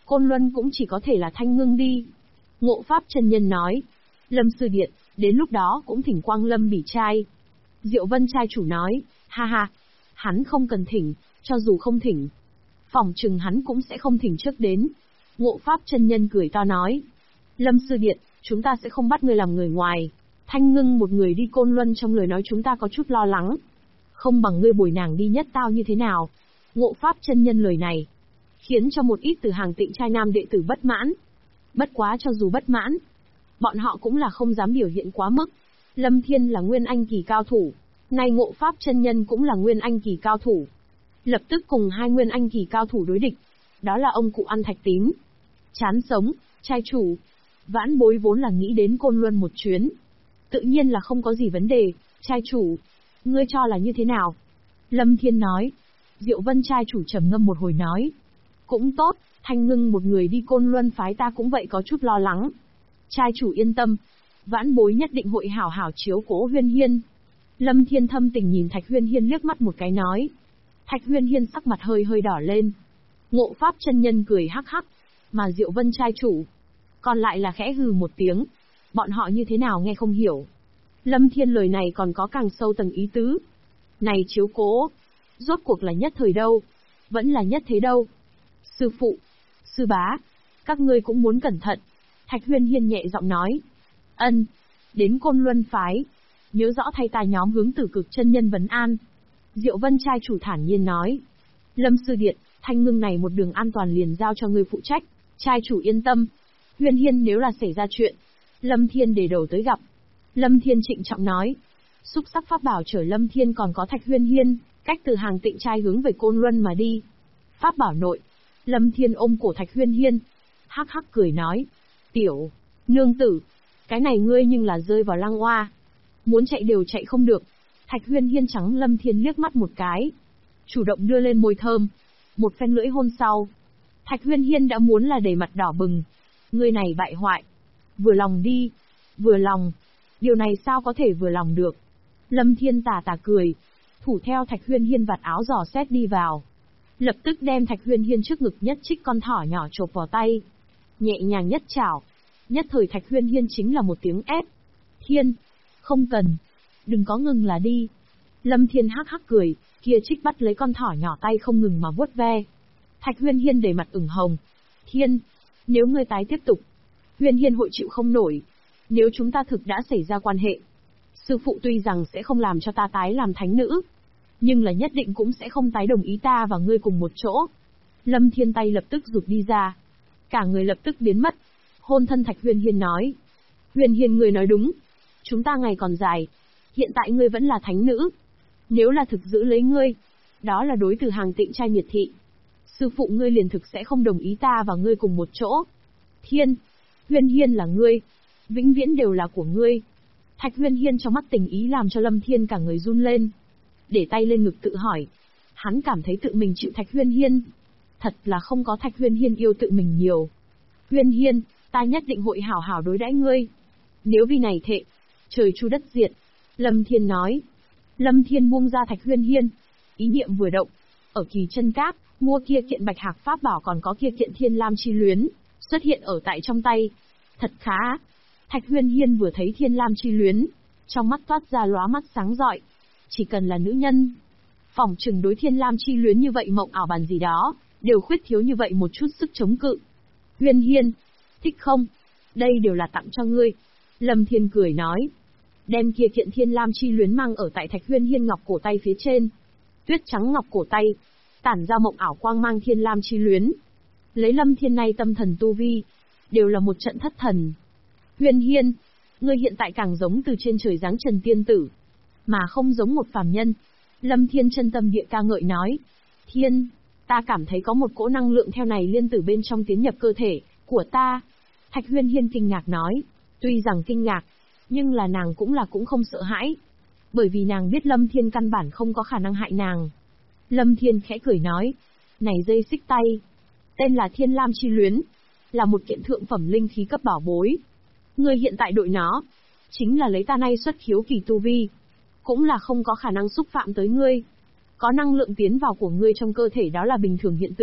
Côn Luân cũng chỉ có thể là Thanh Ngưng đi. Ngộ Pháp chân nhân nói. Lâm sư điện, đến lúc đó cũng thỉnh Quang Lâm bỉ trai. Diệu Vân trai chủ nói, ha ha, hắn không cần thỉnh, cho dù không thỉnh, phỏng chừng hắn cũng sẽ không thỉnh trước đến. Ngộ Pháp chân nhân cười to nói, Lâm sư điện, chúng ta sẽ không bắt ngươi làm người ngoài. Thanh Ngưng một người đi Côn Luân trong lời nói chúng ta có chút lo lắng. Không bằng ngươi bồi nàng đi nhất tao như thế nào? Ngộ Pháp chân nhân lời này, khiến cho một ít từ hàng Tịnh trai nam đệ tử bất mãn. Bất quá cho dù bất mãn, bọn họ cũng là không dám biểu hiện quá mức. Lâm Thiên là Nguyên Anh kỳ cao thủ, nay Ngộ Pháp chân nhân cũng là Nguyên Anh kỳ cao thủ. Lập tức cùng hai Nguyên Anh kỳ cao thủ đối địch. Đó là ông cụ ăn thạch tím. Chán sống, trai chủ. Vãn Bối vốn là nghĩ đến Côn Luân một chuyến. Tự nhiên là không có gì vấn đề, trai chủ. Ngươi cho là như thế nào? Lâm Thiên nói. Diệu Vân trai chủ trầm ngâm một hồi nói. Cũng tốt, Thanh Ngưng một người đi Côn Luân phái ta cũng vậy có chút lo lắng. Trai chủ yên tâm. Vãn Bối nhất định hội hảo hảo chiếu cố Huyên Hiên. Lâm Thiên thâm tình nhìn Thạch Huyên Hiên liếc mắt một cái nói. Thạch Huyên Hiên sắc mặt hơi hơi đỏ lên. Ngộ Pháp chân nhân cười hắc hắc. Mà Diệu Vân trai chủ, còn lại là khẽ hừ một tiếng. Bọn họ như thế nào nghe không hiểu. Lâm Thiên lời này còn có càng sâu tầng ý tứ. Này chiếu cố, rốt cuộc là nhất thời đâu, vẫn là nhất thế đâu. Sư phụ, sư bá, các ngươi cũng muốn cẩn thận. Thạch Huyên Hiên nhẹ giọng nói. Ân, đến Côn Luân phái, nhớ rõ thay ta nhóm hướng Tử Cực chân nhân vấn an. Diệu Vân trai chủ thản nhiên nói. Lâm sư điện, Thanh Ngưng này một đường an toàn liền giao cho ngươi phụ trách, trai chủ yên tâm. Huyên Hiên nếu là xảy ra chuyện, Lâm Thiên để đầu tới gặp. Lâm Thiên trịnh trọng nói. Xúc sắc pháp bảo chở Lâm Thiên còn có Thạch Huyên Hiên, cách từ hàng Tịnh trai hướng về Côn Luân mà đi. Pháp bảo nội, Lâm Thiên ôm cổ Thạch Huyên Hiên, hắc hắc cười nói. Tiểu nương tử, cái này ngươi nhưng là rơi vào lăng oa, muốn chạy đều chạy không được. Thạch Huyên Hiên trắng Lâm Thiên liếc mắt một cái, chủ động đưa lên môi thơm, một phen lưỡi hôn sau. Thạch Huyên Hiên đã muốn là đầy mặt đỏ bừng. Ngươi này bại hoại, vừa lòng đi, vừa lòng. Điều này sao có thể vừa lòng được? Lâm Thiên tà tà cười, thủ theo Thạch Huyên Hiên vạt áo dò xét đi vào. Lập tức đem Thạch Huyên Hiên trước ngực nhất trích con thỏ nhỏ chộp vào tay. Nhẹ nhàng nhất chảo. Nhất thời Thạch Huyên Hiên chính là một tiếng ép. Thiên, không cần. Đừng có ngừng là đi. Lâm Thiên hắc hắc cười, kia trích bắt lấy con thỏ nhỏ tay không ngừng mà vuốt ve. Thạch Huyên Hiên đầy mặt ửng hồng. Thiên, nếu ngươi tái tiếp tục, Huyên Hiên hội chịu không nổi. Nếu chúng ta thực đã xảy ra quan hệ, sư phụ tuy rằng sẽ không làm cho ta tái làm thánh nữ, nhưng là nhất định cũng sẽ không tái đồng ý ta và ngươi cùng một chỗ. Lâm Thiên tay lập tức rụt đi ra, cả người lập tức biến mất. Hôn thân Thạch Huyên Hiên nói. Huyên Hiên ngươi nói đúng, chúng ta ngày còn dài, hiện tại ngươi vẫn là thánh nữ. Nếu là thực giữ lấy ngươi, đó là đối từ hàng Tịnh trai miệt thị. Sư phụ ngươi liền thực sẽ không đồng ý ta và ngươi cùng một chỗ. Thiên, Huyên Hiên là ngươi, vĩnh viễn đều là của ngươi. Thạch Huyên Hiên trong mắt tình ý làm cho Lâm Thiên cả người run lên. Để tay lên ngực tự hỏi. Hắn cảm thấy tự mình chịu Thạch Huyên Hiên. Thật là không có Thạch Huyên Hiên yêu tự mình nhiều. Huyên Hiên, ta nhất định hội hảo hảo đối đãi ngươi. Nếu vì này thệ, trời chu đất diệt. Lâm Thiên nói. Lâm Thiên buông ra Thạch Huyên Hiên. Ý niệm vừa động. Ở Kỳ Chân Các, mua kia kiện Bạch Hạc pháp bảo còn có kia kiện Thiên Lam chi luyến, xuất hiện ở tại trong tay. Thật khá. Thạch Huyên Hiên vừa thấy Thiên Lam chi luyến, trong mắt toát ra lóa mắt sáng rọi. Chỉ cần là nữ nhân, phỏng chừng đối Thiên Lam chi luyến như vậy mộng ảo bàn gì đó, đều khuyết thiếu như vậy một chút sức chống cự. Huyên Hiên, thích không? Đây đều là tặng cho ngươi. Lâm Thiên cười nói. Đem kia kiện Thiên Lam chi luyến mang ở tại Thạch Huyên Hiên ngọc cổ tay phía trên. Tuyết trắng ngọc cổ tay, tản ra mộng ảo quang mang Thiên Lam chi luyến. Lấy Lâm Thiên nay tâm thần tu vi, đều là một trận thất thần. Huyên Hiên, ngươi hiện tại càng giống từ trên trời giáng trần tiên tử, mà không giống một phàm nhân. Lâm Thiên chân tâm địa ca ngợi nói. Thiên, ta cảm thấy có một cỗ năng lượng theo này liên tử bên trong tiến nhập cơ thể của ta. Thạch Huyên Hiên kinh ngạc nói. Tuy rằng kinh ngạc, nhưng là nàng cũng không sợ hãi. Bởi vì nàng biết Lâm Thiên căn bản không có khả năng hại nàng. Lâm Thiên khẽ cười nói. Này dây xích tay, tên là Thiên Lam chi luyến, là một kiện thượng phẩm linh khí cấp bảo bối. Ngươi hiện tại đội nó, chính là lấy ta nay xuất khiếu kỳ tu vi, cũng là không có khả năng xúc phạm tới ngươi. Có năng lượng tiến vào của ngươi trong cơ thể đó là bình thường hiện tượng.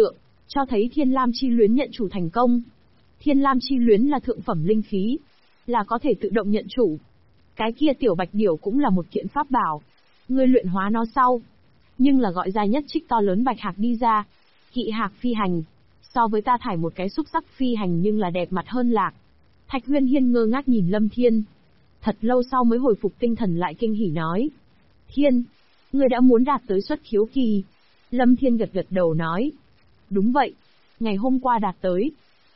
cho thấy Thiên Lam Chi Luyến nhận chủ thành công. Thiên Lam Chi Luyến là thượng phẩm linh khí, là có thể tự động nhận chủ. Cái kia tiểu bạch điểu cũng là một kiện pháp bảo. Ngươi luyện hóa nó sau. Nhưng là gọi ra nhất trích to lớn bạch hạc đi ra. Kỵ hạc phi hành. So với ta thải một cái xúc sắc phi hành nhưng là đẹp mặt hơn lạc. Thạch Huyên Hiên ngơ ngác nhìn Lâm Thiên. Thật lâu sau mới hồi phục tinh thần lại kinh hỉ nói. Thiên, ngươi đã muốn đạt tới xuất khiếu kỳ. Lâm Thiên gật gật đầu nói. Đúng vậy, ngày hôm qua đạt tới.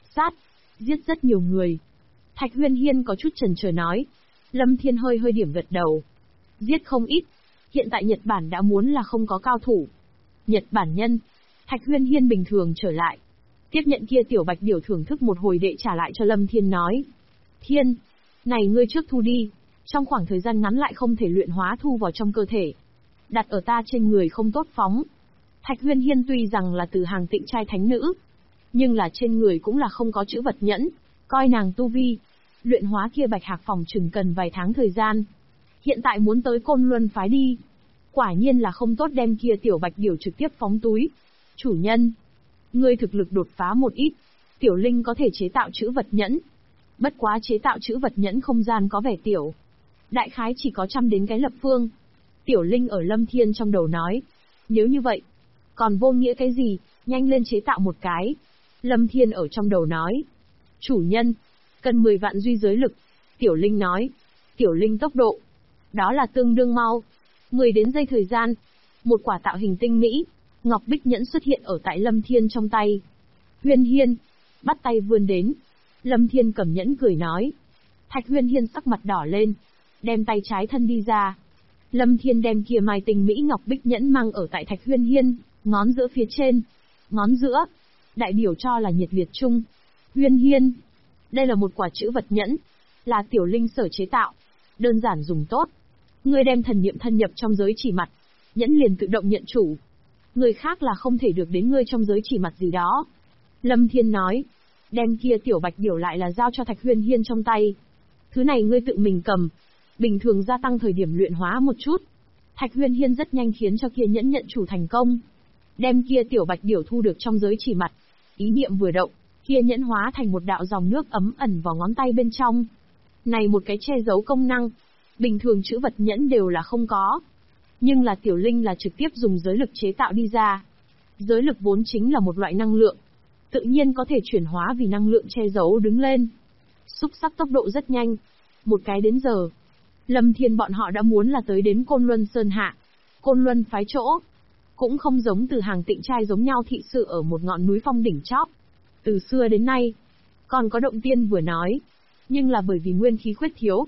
Giết rất nhiều người. Thạch Huyên Hiên có chút chần chờ nói. Lâm Thiên hơi điểm gật đầu. Giết không ít. Hiện tại Nhật Bản đã muốn là không có cao thủ. Nhật Bản nhân. Thạch Huyên Hiên bình thường trở lại. Tiếp nhận kia tiểu bạch điểu thưởng thức một hồi đệ trả lại cho Lâm Thiên nói. Thiên, này ngươi trước thu đi. Trong khoảng thời gian ngắn lại không thể luyện hóa thu vào trong cơ thể. Đặt ở ta trên người không tốt phóng. Thạch Huyên Hiên tuy rằng là từ hàng tịnh trai thánh nữ, nhưng là trên người cũng là không có chữ vật nhẫn, coi nàng tu vi. Luyện hóa kia bạch hạc phòng chừng cần vài tháng thời gian. Hiện tại muốn tới Côn Luân phái đi. Quả nhiên là không tốt đem kia tiểu bạch điểu trực tiếp phóng túi. Chủ nhân, ngươi thực lực đột phá một ít, tiểu linh có thể chế tạo chữ vật nhẫn. Bất quá chế tạo chữ vật nhẫn không gian có vẻ tiểu. Đại khái chỉ có 100 đến cái lập phương. Tiểu linh ở Lâm Thiên trong đầu nói. Nếu như vậy, còn vô nghĩa cái gì, nhanh lên chế tạo một cái. Lâm Thiên ở trong đầu nói. Chủ nhân, cần 10 vạn duy giới lực. Tiểu linh nói. Tiểu linh tốc độ. Đó là tương đương mau. 10 đến giây thời gian. Một quả tạo hình tinh mỹ, ngọc bích nhẫn xuất hiện ở tại Lâm Thiên trong tay. Huyên Hiên, bắt tay vươn đến. Lâm Thiên cầm nhẫn cười nói. Thạch Huyên Hiên sắc mặt đỏ lên, đem tay trái thân đi ra. Lâm Thiên đem kia mai tinh mỹ ngọc bích nhẫn mang ở tại Thạch Huyên Hiên, ngón giữa phía trên. Ngón giữa, đại biểu cho là nhiệt liệt chung. Huyên Hiên, đây là một quả chữ vật nhẫn, là tiểu linh sở chế tạo, đơn giản dùng tốt. Ngươi đem thần niệm thân nhập trong giới chỉ mặt, nhẫn liền tự động nhận chủ. Người khác là không thể được đến ngươi trong giới chỉ mặt gì đó. Lâm Thiên nói, đem kia tiểu bạch điểu lại là giao cho Thạch Huyên Hiên trong tay. Thứ này ngươi tự mình cầm, bình thường gia tăng thời điểm luyện hóa một chút. Thạch Huyên Hiên rất nhanh khiến cho kia nhẫn nhận chủ thành công. Đem kia tiểu bạch điểu thu được trong giới chỉ mặt, ý niệm vừa động, kia nhẫn hóa thành một đạo dòng nước ấm ẩn vào ngón tay bên trong. Này một cái che giấu công năng, bình thường chữ vật nhẫn đều là không có. Nhưng là tiểu linh là trực tiếp dùng giới lực chế tạo đi ra. Giới lực vốn chính là một loại năng lượng, tự nhiên có thể chuyển hóa vì năng lượng che giấu đứng lên. Xúc sắc tốc độ rất nhanh, một cái đến giờ. Lâm Thiên bọn họ đã muốn là tới đến Côn Luân Sơn Hạ. Côn Luân phái chỗ, cũng không giống từ hàng tịnh trai giống nhau thị sự ở một ngọn núi phong đỉnh chóp. Từ xưa đến nay, còn có động tiên vừa nói, nhưng là bởi vì nguyên khí khuyết thiếu,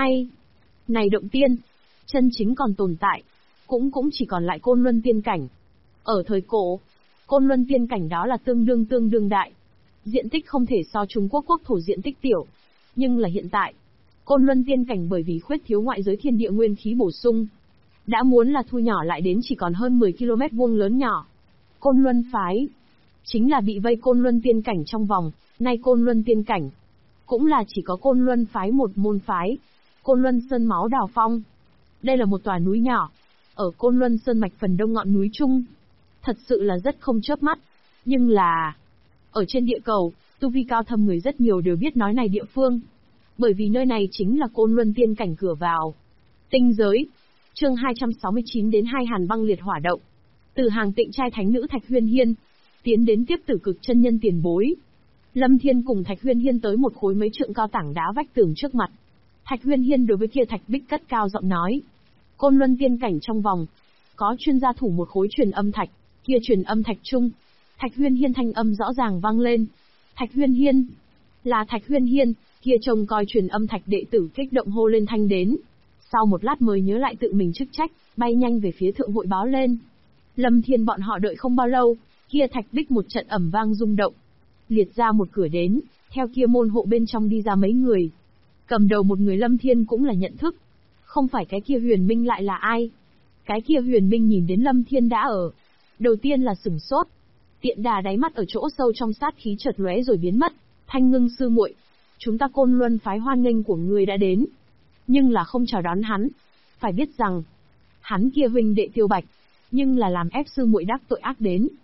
này động tiên, chân chính còn tồn tại, cũng chỉ còn lại Côn Luân tiên cảnh. Ở thời cổ, Côn Luân tiên cảnh đó là tương đương đại. Diện tích không thể so Trung Quốc quốc thổ diện tích tiểu. Nhưng là hiện tại, Côn Luân tiên cảnh bởi vì khuyết thiếu ngoại giới thiên địa nguyên khí bổ sung, đã muốn là thu nhỏ lại đến chỉ còn hơn 10 km vuông lớn nhỏ. Côn Luân phái, chính là bị vây Côn Luân tiên cảnh trong vòng, nay Côn Luân tiên cảnh, cũng là chỉ có Côn Luân phái một môn phái, Côn Luân Sơn Máu Đào Phong. Đây là một tòa núi nhỏ, ở Côn Luân Sơn mạch phần đông ngọn núi chung. Thật sự là rất không chớp mắt, nhưng là, ở trên địa cầu, tu vi cao thâm người rất nhiều đều biết nói này địa phương. Bởi vì nơi này chính là Côn Luân tiên cảnh cửa vào. Tinh giới, chương 269 đến 2 Hàn băng liệt hỏa động. Từ hàng tịnh trai thánh nữ Thạch Huyên Hiên, tiến đến tiếp tử cực chân nhân tiền bối. Lâm Thiên cùng Thạch Huyên Hiên tới một khối mấy trượng cao tảng đá vách tường trước mặt. Thạch Huyên Hiên đối với kia Thạch Bích cất cao giọng nói. Côn Luân tiên cảnh trong vòng, có chuyên gia thủ một khối truyền âm thạch, kia truyền âm thạch chung. Thạch Huyên Hiên thanh âm rõ ràng vang lên. Thạch Huyên Hiên, là Thạch Huyên Hiên, kia trông coi truyền âm thạch đệ tử kích động hô lên thanh đến. Sau một lát mới nhớ lại tự mình chức trách, bay nhanh về phía thượng hội báo lên. Lâm Thiên bọn họ đợi không bao lâu, kia Thạch Bích một trận ầm vang rung động. Liệt ra một cửa đến, theo kia môn hộ bên trong đi ra mấy người. Cầm đầu một người Lâm Thiên cũng là nhận thức. Không phải cái kia Huyền Minh lại là ai? Cái kia Huyền Minh nhìn đến Lâm Thiên đã ở. Đầu tiên là sửng sốt. Tiện đà đáy mắt ở chỗ sâu trong sát khí chợt lóe rồi biến mất. Thanh Ngưng sư muội, chúng ta Côn Luân phái hoan nghênh của ngươi đã đến. Nhưng là không chào đón hắn. Phải biết rằng, hắn kia huynh đệ Tiêu Bạch, nhưng là làm ép sư muội đắc tội ác đến.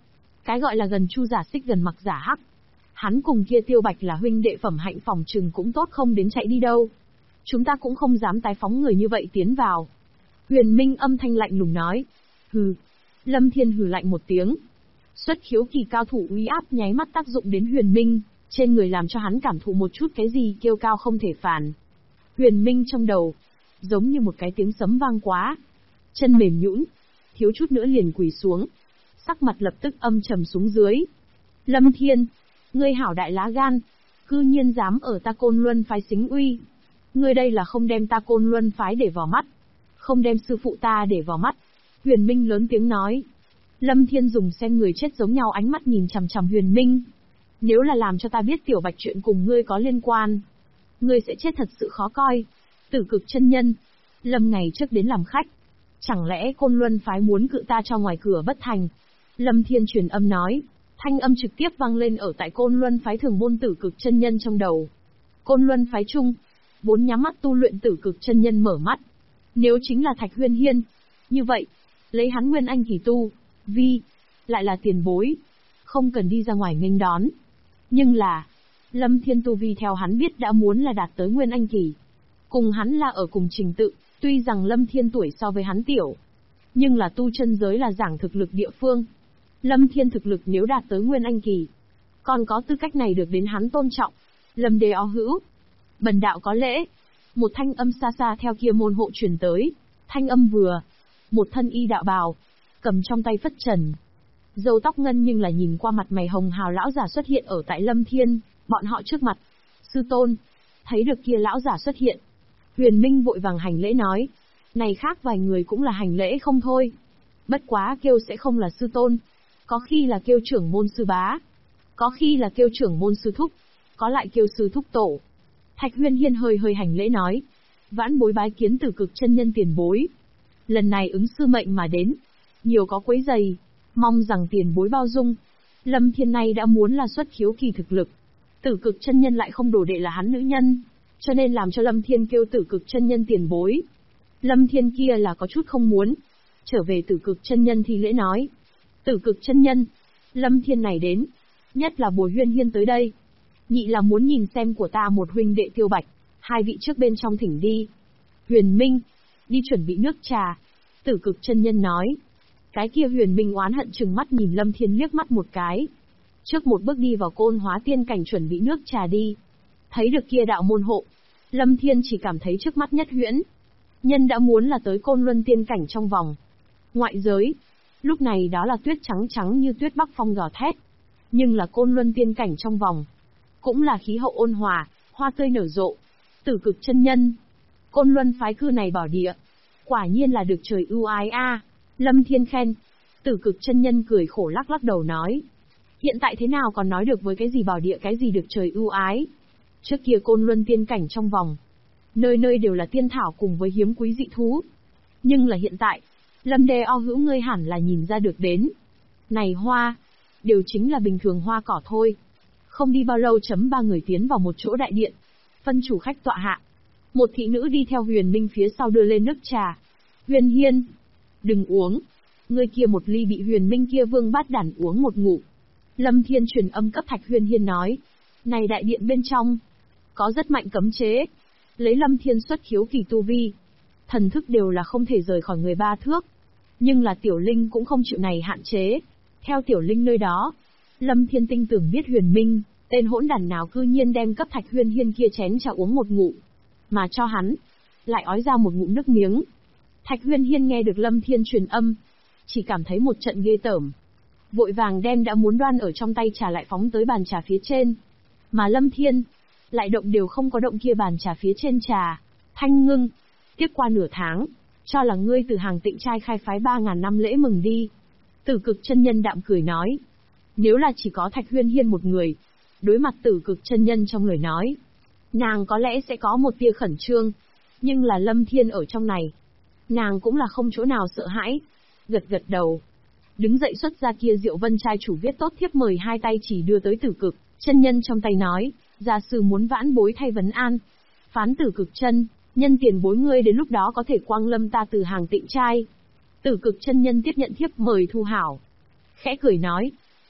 Cái gọi là gần chu giả xích gần mặc giả hắc. Hắn cùng kia Tiêu Bạch là huynh đệ phẩm hạnh, phòng trừng cũng tốt không đến chạy đi đâu. Chúng ta cũng không dám tái phóng người như vậy tiến vào. Huyền Minh âm thanh lạnh lùng nói. Hừ. Lâm Thiên hừ lạnh một tiếng. Xuất khiếu kỳ cao thủ uy áp nháy mắt tác dụng đến Huyền Minh, trên người làm cho hắn cảm thụ một chút cái gì kêu cao không thể phản. Huyền Minh trong đầu, giống như một cái tiếng sấm vang quá. Chân mềm nhũn, thiếu chút nữa liền quỳ xuống. Sắc mặt lập tức âm trầm xuống dưới. Lâm Thiên, ngươi hảo đại lá gan, cư nhiên dám ở ta Côn Luân phái xính uy. Ngươi đây là không đem ta Côn Luân phái để vào mắt, không đem sư phụ ta để vào mắt. Huyền Minh lớn tiếng nói. Lâm Thiên dùng xem người chết giống nhau ánh mắt nhìn chằm chằm Huyền Minh. Nếu là làm cho ta biết Tiểu Bạch chuyện cùng ngươi có liên quan, ngươi sẽ chết thật sự khó coi. Tử Cực chân nhân, Lâm ngày trước đến làm khách, chẳng lẽ Côn Luân phái muốn cự ta cho ngoài cửa bất thành? Lâm Thiên truyền âm nói, thanh âm trực tiếp vang lên ở tại Côn Luân phái thường môn Tử Cực chân nhân trong đầu. Côn Luân phái chung, vốn nhắm mắt tu luyện Tử Cực chân nhân mở mắt. Nếu chính là Thạch Huyên Hiên, như vậy, lấy hắn nguyên anh kỳ tu vi, lại là tiền bối, không cần đi ra ngoài nghênh đón. Nhưng là, Lâm Thiên tu vi theo hắn biết đã muốn là đạt tới nguyên anh kỳ. Cùng hắn là ở cùng trình tự, tuy rằng Lâm Thiên tuổi so với hắn tiểu, nhưng là tu chân giới là giảng thực lực địa phương. Lâm Thiên thực lực nếu đạt tới nguyên anh kỳ, còn có tư cách này được đến hắn tôn trọng. Lâm Đề Ó Hữu, bần đạo có lễ. Một thanh âm xa xa theo kia môn hộ truyền tới. Thanh âm vừa, một thân y đạo bào, cầm trong tay phất trần, râu tóc ngân nhưng là nhìn qua mặt mày hồng hào lão giả xuất hiện ở tại Lâm Thiên, bọn họ trước mặt. Sư tôn, thấy được kia lão giả xuất hiện, Huyền Minh vội vàng hành lễ nói. Này khác vài người cũng là hành lễ không thôi. Bất quá kêu sẽ không là sư tôn, có khi là kêu trưởng môn sư bá, có khi là kêu trưởng môn sư thúc, có lại kêu sư thúc tổ. Thạch Huyên Hiên hơi hành lễ nói. Vãn bối bái kiến Tử Cực chân nhân tiền bối. Lần này ứng sư mệnh mà đến, nhiều có quấy giày, mong rằng tiền bối bao dung. Lâm Thiên này đã muốn là xuất khiếu kỳ thực lực, Tử Cực chân nhân lại không đổ đệ là hắn nữ nhân, cho nên làm cho Lâm Thiên kêu Tử Cực chân nhân tiền bối. Lâm Thiên kia là có chút không muốn, trở về Tử Cực chân nhân thì lễ nói. Tử Cực chân nhân, Lâm Thiên này đến, nhất là Bồi Huyên Hiên tới đây, nhị là muốn nhìn xem của ta một huynh đệ Tiêu Bạch, hai vị trước bên trong thỉnh đi. Huyền Minh, đi chuẩn bị nước trà. Tử Cực chân nhân nói. Cái kia Huyền Minh oán hận chừng mắt nhìn Lâm Thiên liếc mắt một cái. Trước một bước đi vào Côn Hóa tiên cảnh chuẩn bị nước trà đi. Thấy được kia đạo môn hộ, Lâm Thiên chỉ cảm thấy trước mắt nhất huyễn. Nhân đã muốn là tới Côn Luân tiên cảnh trong vòng ngoại giới. Lúc này đó là tuyết trắng trắng như tuyết bắc phong gào thét. Nhưng là Côn Luân tiên cảnh trong vòng, cũng là khí hậu ôn hòa, hoa tươi nở rộ. Tử Cực chân nhân, Côn Luân phái cư này bảo địa, quả nhiên là được trời ưu ái a. Lâm Thiên khen. Tử Cực chân nhân cười khổ lắc lắc đầu nói. Hiện tại thế nào còn nói được với cái gì bảo địa cái gì được trời ưu ái. Trước kia Côn Luân tiên cảnh trong vòng, nơi nơi đều là tiên thảo cùng với hiếm quý dị thú. Nhưng là hiện tại, Lâm Đề Ó Hữu ngươi hẳn là nhìn ra được đến. Này hoa, đều chính là bình thường hoa cỏ thôi. Không đi bao lâu ba người tiến vào một chỗ đại điện. Phân chủ khách tọa hạ. Một thị nữ đi theo Huyền Minh phía sau đưa lên nước trà. Huyền Hiên, đừng uống. Người kia một ly bị Huyền Minh kia vương bát đản uống một ngụm. Lâm Thiên truyền âm cấp Thạch Huyên Hiên nói. Này đại điện bên trong, có rất mạnh cấm chế. Lấy Lâm Thiên xuất khiếu kỳ tu vi, thần thức đều là không thể rời khỏi người 3 thước. Nhưng là Tiểu Linh cũng không chịu này hạn chế. Theo Tiểu Linh nơi đó, Lâm Thiên tinh tưởng biết Huyền Minh, tên hỗn đản nào cư nhiên đem cấp Thạch Huyên Hiên kia chén trà uống một ngụm, mà cho hắn lại ói ra một ngụm nước miếng. Thạch Huyên Hiên nghe được Lâm Thiên truyền âm, chỉ cảm thấy một trận ghê tởm, vội vàng đem đã muốn đoan ở trong tay trà lại phóng tới bàn trà phía trên. Mà Lâm Thiên lại động đều không có động kia bàn trà phía trên trà. Thanh ngưng, tiếp qua nửa tháng, cho là ngươi từ hàng Tịnh trai khai phái 3.000 năm lễ mừng đi. Tử Cực chân nhân đạm cười nói. Nếu là chỉ có Thạch Huyên Hiên một người, đối mặt Tử Cực chân nhân trong lời nói, nàng có lẽ sẽ có một tia khẩn trương, nhưng là Lâm Thiên ở trong này, nàng cũng là không chỗ nào sợ hãi. Gật gật đầu, đứng dậy xuất ra kia Diệu Vân trai chủ viết tốt thiếp mời, hai tay chỉ đưa tới Tử Cực chân nhân trong tay nói, gia sư muốn vãn bối thay vấn an. Phán Tử Cực chân nhân tiền bối ngươi đến lúc đó có thể quang lâm ta từ hàng Tịnh trai. Tử Cực chân nhân tiếp nhận thiếp mời thu hảo, khẽ cười nói,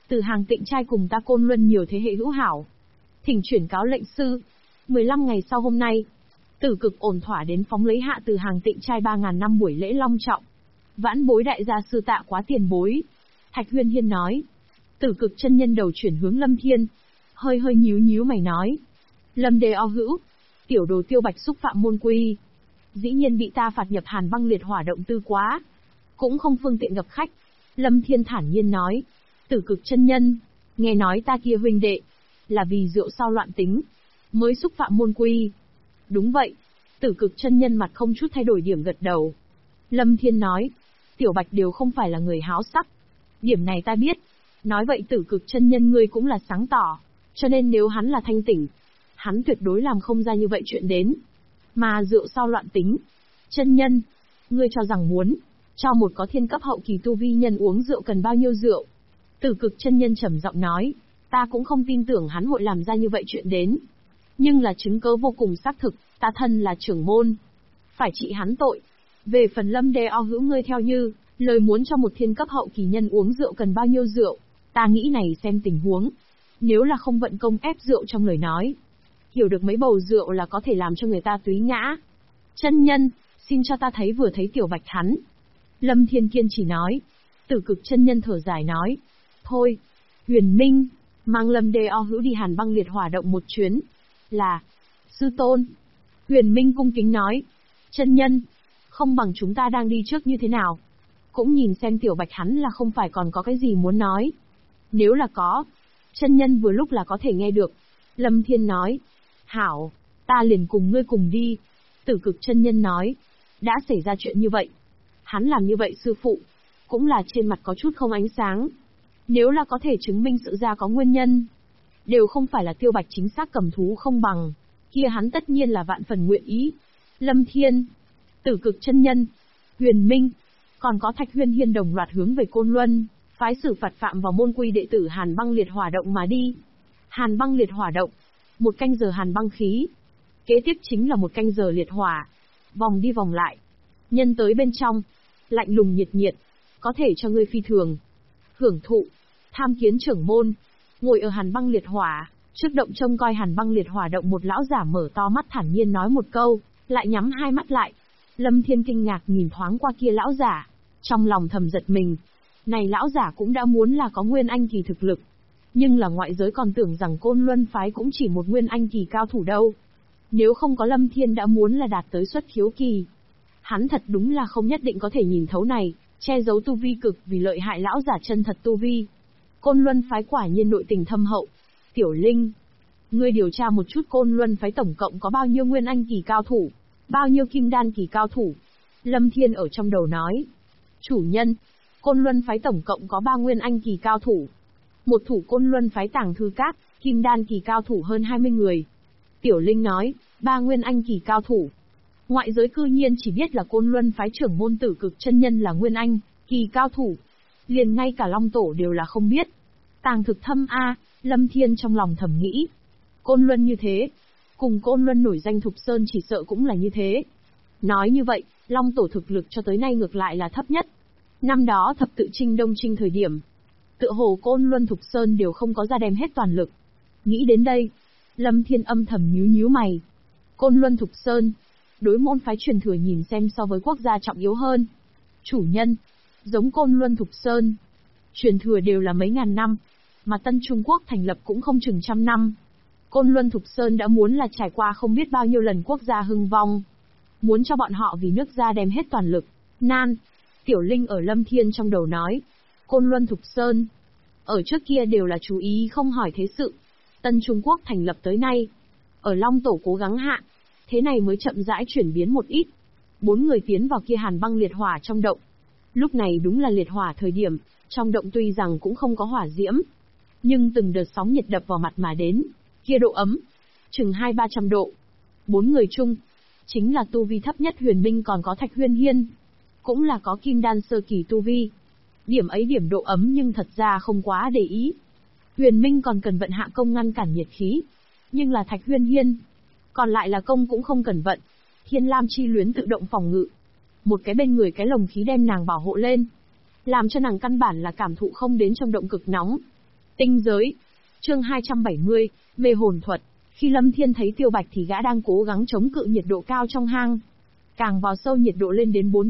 Từ Hàng Tịnh trai cùng ta Côn Luân nhiều thế hệ hữu hảo. Thỉnh chuyển cáo lệnh sư. 15 ngày sau hôm nay, Tử Cực ổn thỏa đến phóng lấy hạ Từ Hàng Tịnh trai 3.000 năm buổi lễ long trọng. Vãn bối đại gia sư tạ quá tiền bối. Thạch Huyên Hiên nói. Tử Cực chân nhân đầu chuyển hướng Lâm Thiên. Hơi nhíu nhíu mày nói. Lâm Đề O hữu. Tiểu đồ Tiêu Bạch xúc phạm môn quy. Dĩ nhiên bị ta phạt nhập Hàn Băng Liệt Hỏa động tư quá. Cũng không phương tiện gặp khách. Lâm Thiên thản nhiên nói. Tử Cực chân nhân. Nghe nói ta kia huynh đệ. Là vì rượu sau loạn tính. Mới xúc phạm môn quy. Đúng vậy. Tử Cực chân nhân mặt không chút thay đổi điểm gật đầu. Lâm Thiên nói. Tiểu Bạch đều không phải là người háo sắc. Điểm này ta biết. Nói vậy Tử Cực chân nhân ngươi cũng là sáng tỏ. Cho nên nếu hắn là thanh tỉnh, hắn tuyệt đối làm không ra như vậy chuyện đến. Mà rượu sau loạn tính. Chân nhân, ngươi cho rằng muốn cho một có thiên cấp hậu kỳ tu vi nhân uống rượu cần bao nhiêu rượu? Tử Cực chân nhân trầm giọng nói. Ta cũng không tin tưởng hắn hội làm ra như vậy chuyện đến. Nhưng là chứng cớ vô cùng xác thực, ta thân là trưởng môn. Phải trị hắn tội. Về phần Lâm Đề O hữu ngươi theo như, lời muốn cho một thiên cấp hậu kỳ nhân uống rượu cần bao nhiêu rượu, ta nghĩ này xem tình huống. Nếu là không vận công ép rượu trong lời nói, hiểu được mấy bầu rượu là có thể làm cho người ta túy ngã. Chân nhân, xin cho ta thấy vừa thấy Tiểu Bạch hắn. Lâm Thiên kiên chỉ nói. Tử Cực chân nhân thở dài nói. Thôi, Huyền Minh, mang Lâm Đề O hữu đi Hàn Băng Liệt Hỏa động một chuyến. Là, sư tôn. Huyền Minh cung kính nói. Chân nhân, không bằng chúng ta đang đi trước như thế nào? Cũng nhìn xem Tiểu Bạch hắn là không phải còn có cái gì muốn nói. Nếu là có, chân nhân vừa lúc là có thể nghe được. Lâm Thiên nói. Hảo, ta liền cùng ngươi cùng đi. Tử Cực chân nhân nói. Đã xảy ra chuyện như vậy. Hắn làm như vậy sư phụ, cũng là trên mặt có chút không ánh sáng. Nếu là có thể chứng minh sự ra có nguyên nhân, đều không phải là Tiêu Bạch chính xác cầm thú không bằng, kia hắn tất nhiên là vạn phần nguyện ý. Lâm Thiên, Tử Cực chân nhân, Huyền Minh, còn có Thạch Huyên Hiên đồng loạt hướng về Côn Luân, phái xử phạt phạm vào môn quy đệ tử Hàn Băng Liệt Hỏa động mà đi. Hàn Băng Liệt Hỏa động, một canh giờ hàn băng khí. Kế tiếp chính là một canh giờ liệt hỏa. Vòng đi vòng lại. Nhân tới bên trong, lạnh lùng nhiệt nhiệt, có thể cho ngươi phi thường hưởng thụ. Tham kiến trưởng môn, ngồi ở Hàn Băng Liệt Hỏa, trước động trông coi Hàn Băng Liệt Hỏa động một lão giả mở to mắt thản nhiên nói một câu, lại nhắm hai mắt lại. Lâm Thiên kinh ngạc nhìn thoáng qua kia lão giả, trong lòng thầm giật mình. Này lão giả cũng đã muốn là có nguyên anh kỳ thực lực, nhưng là ngoại giới còn tưởng rằng Côn Luân phái cũng chỉ một nguyên anh kỳ cao thủ đâu. Nếu không có Lâm Thiên đã muốn là đạt tới xuất khiếu kỳ, hắn thật đúng là không nhất định có thể nhìn thấu này, che giấu tu vi cực vì lợi hại lão giả chân thật tu vi. Côn Luân phái quả nhiên nội tình thâm hậu. Tiểu Linh, ngươi điều tra một chút Côn Luân phái tổng cộng có bao nhiêu nguyên anh kỳ cao thủ, bao nhiêu kim đan kỳ cao thủ. Lâm Thiên ở trong đầu nói. Chủ nhân, Côn Luân phái tổng cộng có 3 nguyên anh kỳ cao thủ. Một thủ Côn Luân phái Tàng Thư Các, kim đan kỳ cao thủ hơn 20 người. Tiểu Linh nói, 3 nguyên anh kỳ cao thủ. Ngoại giới cư nhiên chỉ biết là Côn Luân phái trưởng môn Tử Cực chân nhân là nguyên anh kỳ cao thủ. Liền ngay cả Long Tổ đều là không biết. Tàng thực thâm a, Lâm Thiên trong lòng thầm nghĩ. Côn Luân như thế, cùng Côn Luân nổi danh Thục Sơn chỉ sợ cũng là như thế. Nói như vậy, Long Tổ thực lực cho tới nay ngược lại là thấp nhất. Năm đó thập tự chinh Đông Chinh thời điểm, tựa hồ Côn Luân Thục Sơn đều không có ra đem hết toàn lực. Nghĩ đến đây, Lâm Thiên âm thầm nhíu nhíu mày. Côn Luân Thục Sơn, đối môn phái truyền thừa nhìn xem so với quốc gia trọng yếu hơn. Chủ nhân, giống Côn Luân Thục Sơn, truyền thừa đều là mấy ngàn năm, mà Tân Trung Quốc thành lập cũng không chừng trăm năm. Côn Luân Thục Sơn đã muốn là trải qua không biết bao nhiêu lần quốc gia hưng vong. Muốn cho bọn họ vì nước ra đem hết toàn lực, nan. Tiểu Linh ở Lâm Thiên trong đầu nói. Côn Luân Thục Sơn, ở trước kia đều là chú ý không hỏi thế sự. Tân Trung Quốc thành lập tới nay, ở Long Tổ cố gắng hạ, thế này mới chậm rãi chuyển biến một ít. 4 người tiến vào kia Hàn Băng Liệt Hỏa trong động. Lúc này đúng là liệt hỏa thời điểm, trong động tuy rằng cũng không có hỏa diễm, nhưng từng đợt sóng nhiệt đập vào mặt mà đến, kia độ ấm, chừng 200-300 độ. 4 người chung, chính là tu vi thấp nhất Huyền Minh còn có Thạch Huyên Hiên, cũng là có kim đan sơ kỳ tu vi. Điểm ấy điểm độ ấm nhưng thật ra không quá để ý. Huyền Minh còn cần vận hạ công ngăn cản nhiệt khí, nhưng là Thạch Huyên Hiên, còn lại là công cũng không cần vận. Thiên Lam chi luyến tự động phòng ngự, một cái bên người cái lồng khí đem nàng bảo hộ lên, làm cho nàng căn bản là cảm thụ không đến trong động cực nóng. Tinh giới. Chương 270, mê hồn thuật. Khi Lâm Thiên thấy Tiêu Bạch thì gã đang cố gắng chống cự nhiệt độ cao trong hang. Càng vào sâu nhiệt độ lên đến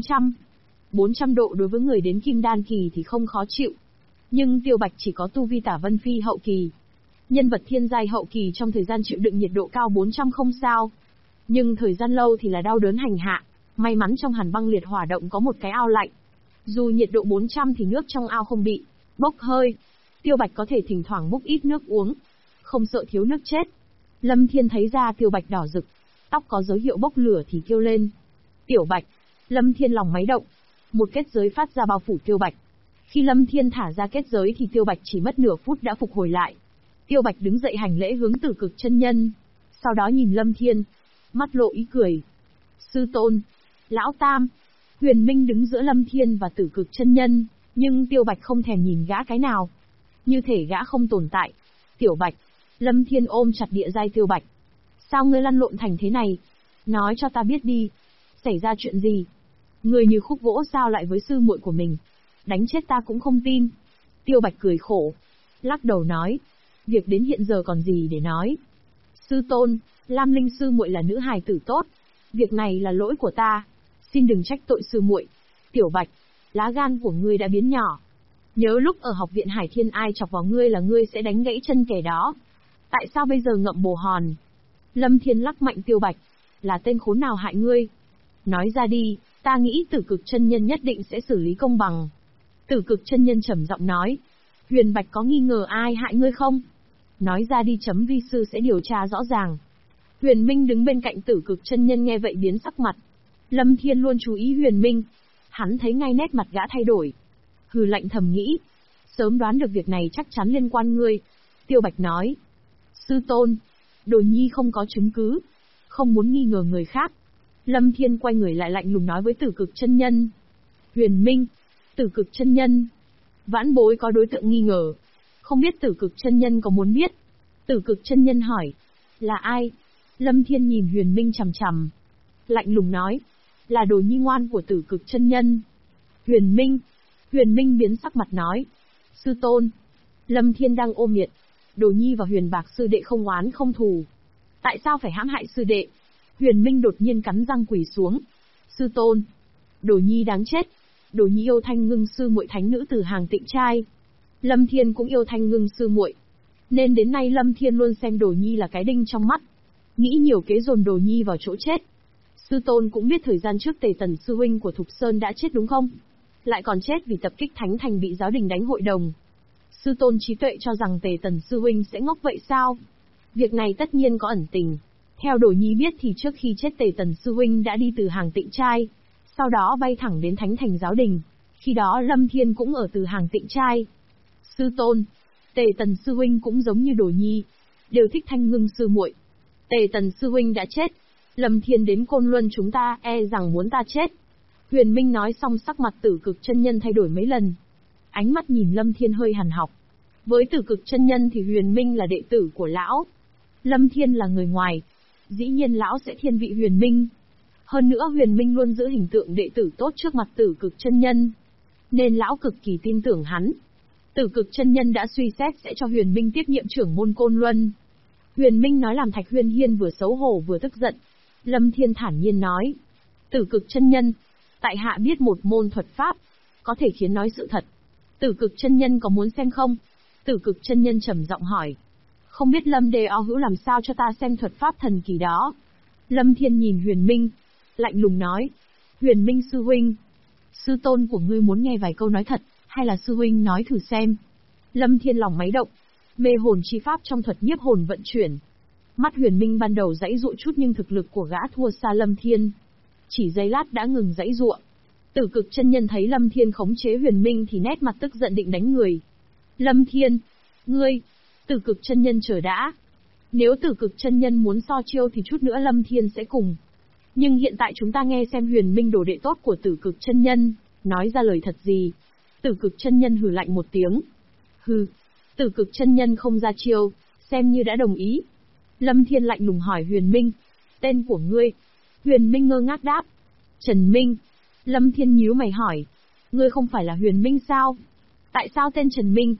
400 độ đối với người đến Kim Đan kỳ thì không khó chịu. Nhưng Tiêu Bạch chỉ có tu vi Tả Vân Phi hậu kỳ. Nhân vật thiên giai hậu kỳ trong thời gian chịu đựng nhiệt độ cao 400 không sao. Nhưng thời gian lâu thì là đau đớn hành hạ. May mắn trong Hàn Băng Liệt Hỏa Động có một cái ao lạnh. Dù nhiệt độ 400 thì nước trong ao không bị bốc hơi. Tiêu Bạch có thể thỉnh thoảng múc ít nước uống, không sợ thiếu nước chết. Lâm Thiên thấy da Tiêu Bạch đỏ rực, tóc có dấu hiệu bốc lửa thì kêu lên. Tiểu Bạch. Lâm Thiên lòng máy động. Một kết giới phát ra bao phủ Tiêu Bạch. Khi Lâm Thiên thả ra kết giới thì Tiêu Bạch chỉ mất nửa phút đã phục hồi lại. Tiêu Bạch đứng dậy hành lễ hướng Tử Cực chân nhân. Sau đó nhìn Lâm Thiên, mắt lộ ý cười. Sư tôn, Lão Tam. Huyền Minh đứng giữa Lâm Thiên và Tử Cực chân nhân, nhưng Tiêu Bạch không thèm nhìn gã cái nào. Như thể gã không tồn tại. Tiểu Bạch. Lâm Thiên ôm chặt địa giai Tiêu Bạch. Sao ngươi lăn lộn thành thế này? Nói cho ta biết đi. Xảy ra chuyện gì? Ngươi như khúc gỗ sao lại với sư muội của mình? Đánh chết ta cũng không tin. Tiêu Bạch cười khổ. Lắc đầu nói. Việc đến hiện giờ còn gì để nói. Sư tôn, Lam Linh sư muội là nữ hài tử tốt. Việc này là lỗi của ta. Xin đừng trách tội sư muội. Tiểu Bạch, lá gan của ngươi đã biến nhỏ. Nhớ lúc ở học viện Hải Thiên ai chọc vào ngươi là ngươi sẽ đánh gãy chân kẻ đó. Tại sao bây giờ ngậm bồ hòn? Lâm Thiên lắc mạnh Tiêu Bạch. Là tên khốn nào hại ngươi? Nói ra đi, ta nghĩ Tử Cực chân nhân nhất định sẽ xử lý công bằng. Tử Cực chân nhân trầm giọng nói. Huyền Bạch có nghi ngờ ai hại ngươi không? Nói ra đi chấm vi sư sẽ điều tra rõ ràng. Huyền Minh đứng bên cạnh Tử Cực chân nhân nghe vậy biến sắc mặt. Lâm Thiên luôn chú ý Huyền Minh. Hắn thấy ngay nét mặt gã thay đổi. Hừ lạnh thầm nghĩ. Sớm đoán được việc này chắc chắn liên quan ngươi. Tiêu Bạch nói. Sư tôn, Đồ Nhi không có chứng cứ. Không muốn nghi ngờ người khác. Lâm Thiên quay người lại lạnh lùng nói với Tử Cực chân nhân. Huyền Minh, Tử Cực chân nhân. Vãn bối có đối tượng nghi ngờ. Không biết Tử Cực chân nhân có muốn biết? Tử Cực chân nhân hỏi. Là ai? Lâm Thiên nhìn Huyền Minh chằm chằm. Lạnh lùng nói. Là Đồ Nhi ngoan của Tử Cực chân nhân. Huyền Minh. Huyền Minh biến sắc mặt nói. Sư tôn. Lâm Thiên đang ôm nhiệt. Đồ Nhi và Huyền Bạc sư đệ không oán không thù. Tại sao phải hãm hại sư đệ? Huyền Minh đột nhiên cắn răng quỳ xuống. Sư tôn. Đồ Nhi đáng chết. Đồ Nhi yêu Thanh Ngưng sư muội thánh nữ từ hàng Tịnh trai. Lâm Thiên cũng yêu Thanh Ngưng sư muội. Nên đến nay Lâm Thiên luôn xem Đồ Nhi là cái đinh trong mắt. Nghĩ nhiều kế dồn Đồ Nhi vào chỗ chết. Sư tôn cũng biết thời gian trước Tề Tần sư huynh của Thục Sơn đã chết đúng không? Lại còn chết vì tập kích Thánh Thành bị giáo đình đánh hội đồng. Sư tôn trí tuệ cho rằng Tề Tần sư huynh sẽ ngốc vậy sao? Việc này tất nhiên có ẩn tình. Theo Đồ Nhi biết thì trước khi chết Tề Tần sư huynh đã đi từ hàng Tịnh trai, sau đó bay thẳng đến Thánh Thành giáo đình. Khi đó Lâm Thiên cũng ở từ hàng Tịnh trai. Sư tôn, Tề Tần sư huynh cũng giống như Đồ Nhi, đều thích Thanh Ngưng sư muội. Tề Tần sư huynh đã chết, Lâm Thiên đến Côn Luân chúng ta e rằng muốn ta chết. Huyền Minh nói xong sắc mặt Tử Cực chân nhân thay đổi mấy lần. Ánh mắt nhìn Lâm Thiên hơi hằn học. Với Tử Cực chân nhân thì Huyền Minh là đệ tử của lão. Lâm Thiên là người ngoài. Dĩ nhiên lão sẽ thiên vị Huyền Minh. Hơn nữa Huyền Minh luôn giữ hình tượng đệ tử tốt trước mặt Tử Cực chân nhân. Nên lão cực kỳ tin tưởng hắn. Tử Cực chân nhân đã suy xét sẽ cho Huyền Minh tiếp nhiệm trưởng môn Côn Luân. Huyền Minh nói làm Thạch Huyên Hiên vừa xấu hổ vừa tức giận. Lâm Thiên thản nhiên nói. Tử Cực chân nhân, tại hạ biết một môn thuật pháp, có thể khiến nói sự thật. Tử Cực chân nhân có muốn xem không? Tử Cực chân nhân trầm giọng hỏi. Không biết Lâm Đề O hữu làm sao cho ta xem thuật pháp thần kỳ đó. Lâm Thiên nhìn Huyền Minh, lạnh lùng nói. Huyền Minh sư huynh, sư tôn của ngươi muốn nghe vài câu nói thật, hay là sư huynh nói thử xem? Lâm Thiên lòng máy động, mê hồn chi pháp trong thuật nhiếp hồn vận chuyển. Mắt Huyền Minh ban đầu giãy giụa chút nhưng thực lực của gã thua xa Lâm Thiên. Chỉ giây lát đã ngừng giãy giụa. Tử Cực chân nhân thấy Lâm Thiên khống chế Huyền Minh thì nét mặt tức giận định đánh người. Lâm Thiên, ngươi, Tử Cực chân nhân chờ đã. Nếu Tử Cực chân nhân muốn so chiêu thì chút nữa Lâm Thiên sẽ cùng. Nhưng hiện tại chúng ta nghe xem Huyền Minh đồ đệ tốt của Tử Cực chân nhân nói ra lời thật gì. Tử Cực chân nhân hừ lạnh một tiếng. Hừ, Tử Cực chân nhân không ra chiêu, xem như đã đồng ý. Lâm Thiên lạnh lùng hỏi Huyền Minh, tên của ngươi? Huyền Minh ngơ ngác đáp, Trần Minh. Lâm Thiên nhíu mày hỏi, ngươi không phải là Huyền Minh sao? Tại sao tên Trần Minh?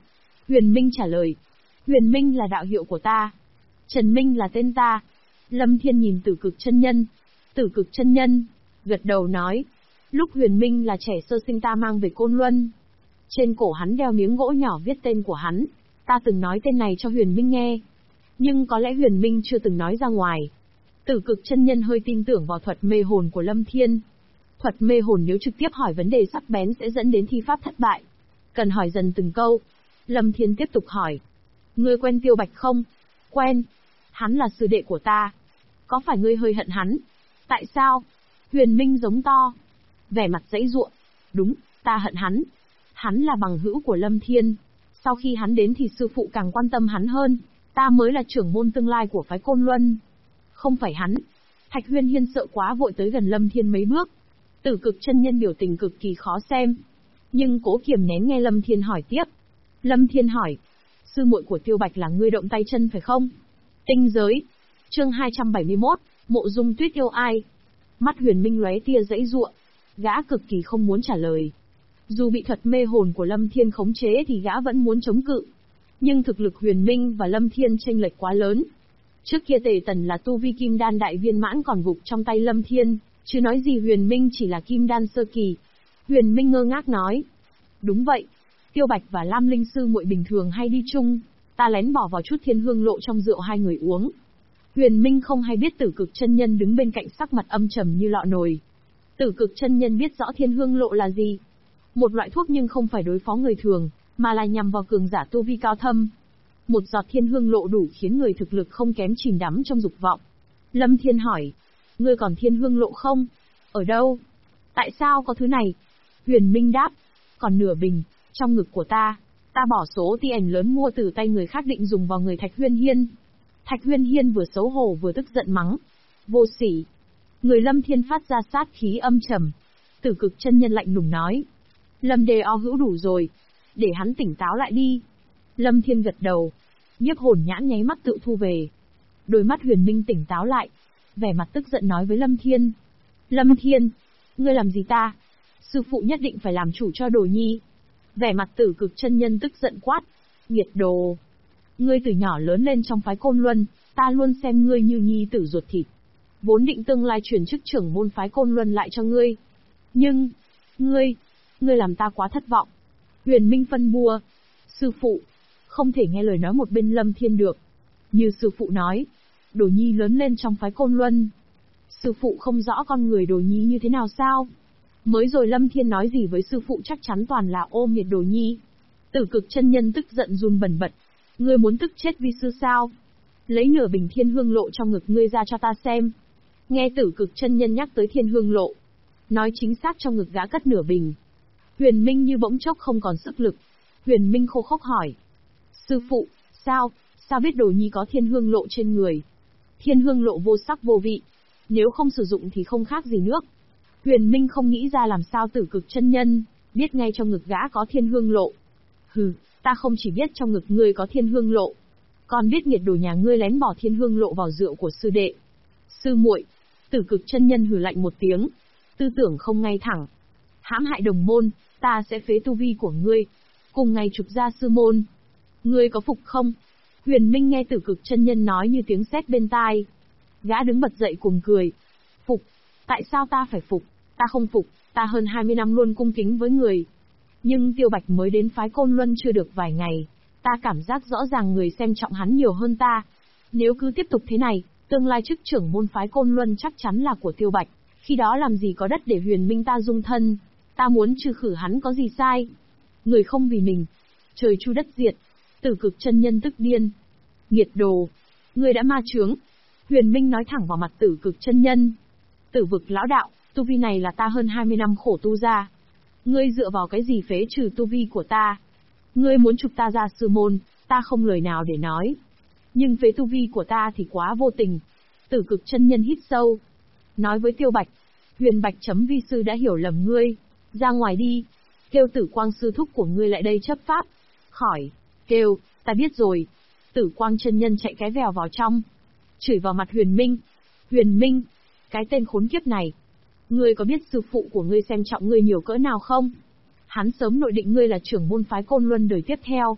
Huyền Minh trả lời. Huyền Minh là đạo hiệu của ta. Trần Minh là tên ta. Lâm Thiên nhìn Tử Cực chân nhân. Tử Cực chân nhân gật đầu nói. Lúc Huyền Minh là trẻ sơ sinh ta mang về Côn Luân. Trên cổ hắn đeo miếng gỗ nhỏ viết tên của hắn. Ta từng nói tên này cho Huyền Minh nghe. Nhưng có lẽ Huyền Minh chưa từng nói ra ngoài. Tử Cực chân nhân hơi tin tưởng vào thuật mê hồn của Lâm Thiên. Thuật mê hồn nếu trực tiếp hỏi vấn đề sắc bén sẽ dẫn đến thi pháp thất bại. Cần hỏi dần từng câu. Lâm Thiên tiếp tục hỏi. Ngươi quen Tiêu Bạch không? Quen. Hắn là sư đệ của ta. Có phải ngươi hơi hận hắn? Tại sao? Huyền Minh giống to. Vẻ mặt giãy giụa. Đúng, ta hận hắn. Hắn là bằng hữu của Lâm Thiên. Sau khi hắn đến thì sư phụ càng quan tâm hắn hơn. Ta mới là trưởng môn tương lai của phái Côn Luân. Không phải hắn. Thạch Huyên Hiên sợ quá vội tới gần Lâm Thiên mấy bước. Tử Cực chân nhân biểu tình cực kỳ khó xem. Nhưng cố kiềm nén nghe Lâm Thiên hỏi tiếp. Lâm Thiên hỏi. Sư muội của Tiêu Bạch là ngươi động tay chân phải không? Tinh giới. Chương 271, Mộ Dung Tuyết yêu ai? Mắt Huyền Minh lóe tia giãy giụa. Gã cực kỳ không muốn trả lời. Dù bị thuật mê hồn của Lâm Thiên khống chế thì gã vẫn muốn chống cự. Nhưng thực lực Huyền Minh và Lâm Thiên chênh lệch quá lớn. Trước kia Tề Tần là tu vi kim đan đại viên mãn còn gục trong tay Lâm Thiên, chứ nói gì Huyền Minh chỉ là kim đan sơ kỳ. Huyền Minh ngơ ngác nói. Đúng vậy. Tiêu Bạch và Lam Linh sư muội bình thường hay đi chung, ta lén bỏ vào chút thiên hương lộ trong rượu hai người uống. Huyền Minh không hay biết Tử Cực chân nhân đứng bên cạnh sắc mặt âm trầm như lọ nồi. Tử Cực chân nhân biết rõ thiên hương lộ là gì. Một loại thuốc nhưng không phải đối phó người thường, mà là nhằm vào cường giả tu vi cao thâm. Một giọt thiên hương lộ đủ khiến người thực lực không kém chìm đắm trong dục vọng. Lâm Thiên hỏi. Ngươi còn thiên hương lộ không? Ở đâu? Tại sao có thứ này? Huyền Minh đáp. Còn nửa bình, trong ngực của ta. Ta bỏ số tiền lớn mua từ tay người khác định dùng vào người Thạch Huyên Hiên. Thạch Huyên Hiên vừa xấu hổ vừa tức giận mắng. Vô sỉ. Người Lâm Thiên phát ra sát khí âm trầm. Tử Cực chân nhân lạnh lùng nói. Lâm Đề O hữu đủ rồi. Để hắn tỉnh táo lại đi. Lâm Thiên gật đầu. Nhiếp hồn nhãn nháy mắt tự thu về. Đôi mắt Huyền Minh tỉnh táo lại. Vẻ mặt tức giận nói với Lâm Thiên. Lâm Thiên, ngươi làm gì ta? Sư phụ nhất định phải làm chủ cho Đồ Nhi. Vẻ mặt Tử Cực chân nhân tức giận quát. Nghiệt đồ. Ngươi từ nhỏ lớn lên trong phái Côn Luân, ta luôn xem ngươi như nhi tử ruột thịt. Vốn định tương lai truyền chức trưởng môn phái Côn Luân lại cho ngươi. Nhưng, ngươi làm ta quá thất vọng. Huyền Minh phân bua. Sư phụ, không thể nghe lời nói một bên Lâm Thiên được. Như sư phụ nói, Đồ Nhi lớn lên trong phái Côn Luân. Sư phụ không rõ con người Đồ Nhi như thế nào sao? Mới rồi Lâm Thiên nói gì với sư phụ chắc chắn toàn là ôm nhiệt Đồ Nhi. Tử Cực chân nhân tức giận run bần bật. Ngươi muốn tức chết vi sư sao? Lấy nửa bình thiên hương lộ trong ngực ngươi ra cho ta xem. Nghe Tử Cực chân nhân nhắc tới thiên hương lộ. Nói chính xác trong ngực gã cất nửa bình. Huyền Minh như bỗng chốc không còn sức lực. Huyền Minh khô khốc hỏi. Sư phụ, sao biết Đồ Nhi có thiên hương lộ trên người? Thiên hương lộ vô sắc vô vị. Nếu không sử dụng thì không khác gì nước. Huyền Minh không nghĩ ra làm sao Tử Cực chân nhân biết ngay trong ngực gã có thiên hương lộ. Hừ, ta không chỉ biết trong ngực ngươi có thiên hương lộ, còn biết nghiệt đồ nhà ngươi lén bỏ thiên hương lộ vào rượu của sư đệ. Sư muội. Tử Cực chân nhân hừ lạnh một tiếng. Tư tưởng không ngay thẳng. Hãm hại đồng môn, ta sẽ phế tu vi của ngươi. Cùng ngày trục ra sư môn. Ngươi có phục không? Huyền Minh nghe Tử Cực chân nhân nói như tiếng sét bên tai. Gã đứng bật dậy cùng cười. Phục? Tại sao ta phải phục? Ta không phục, ta hơn 20 năm luôn cung kính với người. Nhưng Tiêu Bạch mới đến phái Côn Luân chưa được vài ngày. Ta cảm giác rõ ràng người xem trọng hắn nhiều hơn ta. Nếu cứ tiếp tục thế này, tương lai chức trưởng môn phái Côn Luân chắc chắn là của Tiêu Bạch. Khi đó làm gì có đất để Huyền Minh ta dung thân. Ta muốn trừ khử hắn có gì sai. Người không vì mình. Trời chu đất diệt. Tử Cực chân nhân tức điên. Nghiệt đồ. Ngươi đã ma chướng. Huyền Minh nói thẳng vào mặt Tử Cực chân nhân. Tử vực lão đạo, tu vi này là ta hơn 20 năm khổ tu ra. Ngươi dựa vào cái gì phế trừ tu vi của ta? Ngươi muốn trục ta ra sư môn, ta không lời nào để nói. Nhưng phế tu vi của ta thì quá vô tình. Tử Cực chân nhân hít sâu. Nói với Tiêu Bạch. Huyền Bạch chấm vi sư đã hiểu lầm ngươi. Ra ngoài đi. Kêu Tử Quang sư thúc của ngươi lại đây chấp pháp. Khỏi. Kêu, ta biết rồi. Tử Quang chân nhân chạy cái vèo vào trong. Chửi vào mặt Huyền Minh. Huyền Minh. Cái tên khốn kiếp này. Ngươi có biết sư phụ của ngươi xem trọng ngươi nhiều cỡ nào không? Hắn sớm nội định ngươi là trưởng môn phái Côn Luân đời tiếp theo.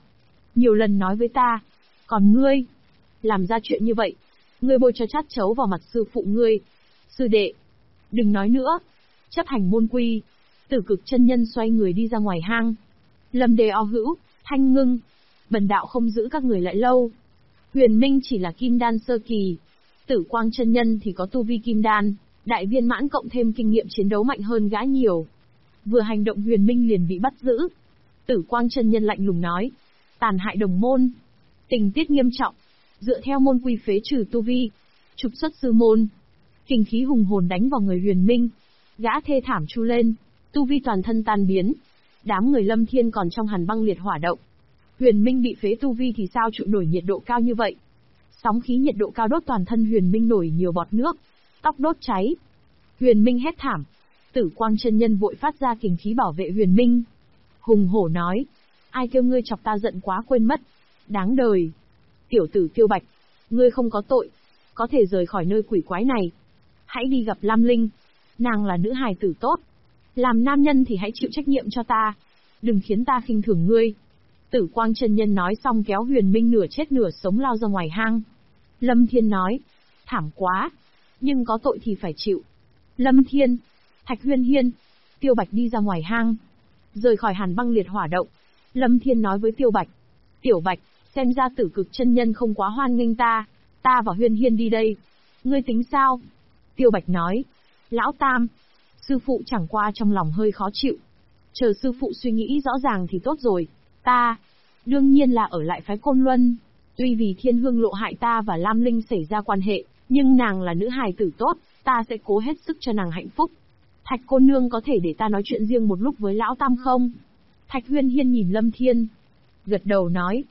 nhiều lần nói với ta. Còn ngươi, làm ra chuyện như vậy, ngươi bôi cho chát chấu vào mặt sư phụ ngươi. Sư đệ, đừng nói nữa, chấp hành môn quy. Tử Cực chân nhân xoay người đi ra ngoài hang. Lâm Đề O Hữu, Thanh Ngưng, bần đạo không giữ các người lại lâu. Huyền Minh chỉ là kim đan sơ kỳ, Tử Quang chân nhân thì có tu vi kim đan, đại viên mãn cộng thêm kinh nghiệm chiến đấu mạnh hơn gã nhiều. Vừa hành động Huyền Minh liền bị bắt giữ. Tử Quang chân nhân lạnh lùng nói, tàn hại đồng môn, tình tiết nghiêm trọng, dựa theo môn quy phế trừ tu vi, trục xuất sư môn. Kình khí hùng hồn đánh vào người Huyền Minh, gã thê thảm chu lên, tu vi toàn thân tan biến. Đám người Lâm Thiên còn trong hàn băng liệt hỏa động. Huyền Minh bị phế tu vi thì sao chịu nổi nhiệt độ cao như vậy? Sóng khí nhiệt độ cao đốt toàn thân Huyền Minh nổi nhiều bọt nước, tóc đốt cháy. Huyền Minh hét thảm. Tử Quang chân nhân vội phát ra kình khí bảo vệ Huyền Minh. Hùng hổ nói, ai kêu ngươi chọc ta giận quá quên mất. Đáng đời. Tiểu tử Tiêu Bạch, ngươi không có tội, có thể rời khỏi nơi quỷ quái này. Hãy đi gặp Lam Linh, nàng là nữ hài tử tốt. Làm nam nhân thì hãy chịu trách nhiệm cho ta, đừng khiến ta khinh thường ngươi. Tử Quang chân nhân nói xong kéo Huyền Minh nửa chết nửa sống lao ra ngoài hang. Lâm Thiên nói, thảm quá, nhưng có tội thì phải chịu. Lâm Thiên, Thạch Huyên Hiên, Tiêu Bạch đi ra ngoài hang, rời khỏi hàn băng liệt hỏa động. Lâm Thiên nói với Tiêu Bạch, Tiểu Bạch, xem ra Tử Cực chân nhân không quá hoan nghênh ta và Huyên Hiên đi đây. Ngươi tính sao? Tiêu Bạch nói, Lão Tam, sư phụ chẳng qua trong lòng hơi khó chịu. Chờ sư phụ suy nghĩ rõ ràng thì tốt rồi. Ta, đương nhiên là ở lại phái Côn Luân. Tuy vì Thiên Hương Lộ hại ta và Lam Linh xảy ra quan hệ, nhưng nàng là nữ hài tử tốt, ta sẽ cố hết sức cho nàng hạnh phúc. Thạch cô nương có thể để ta nói chuyện riêng một lúc với Lão Tam không? Thạch Huyên Hiên nhìn Lâm Thiên, gật đầu nói,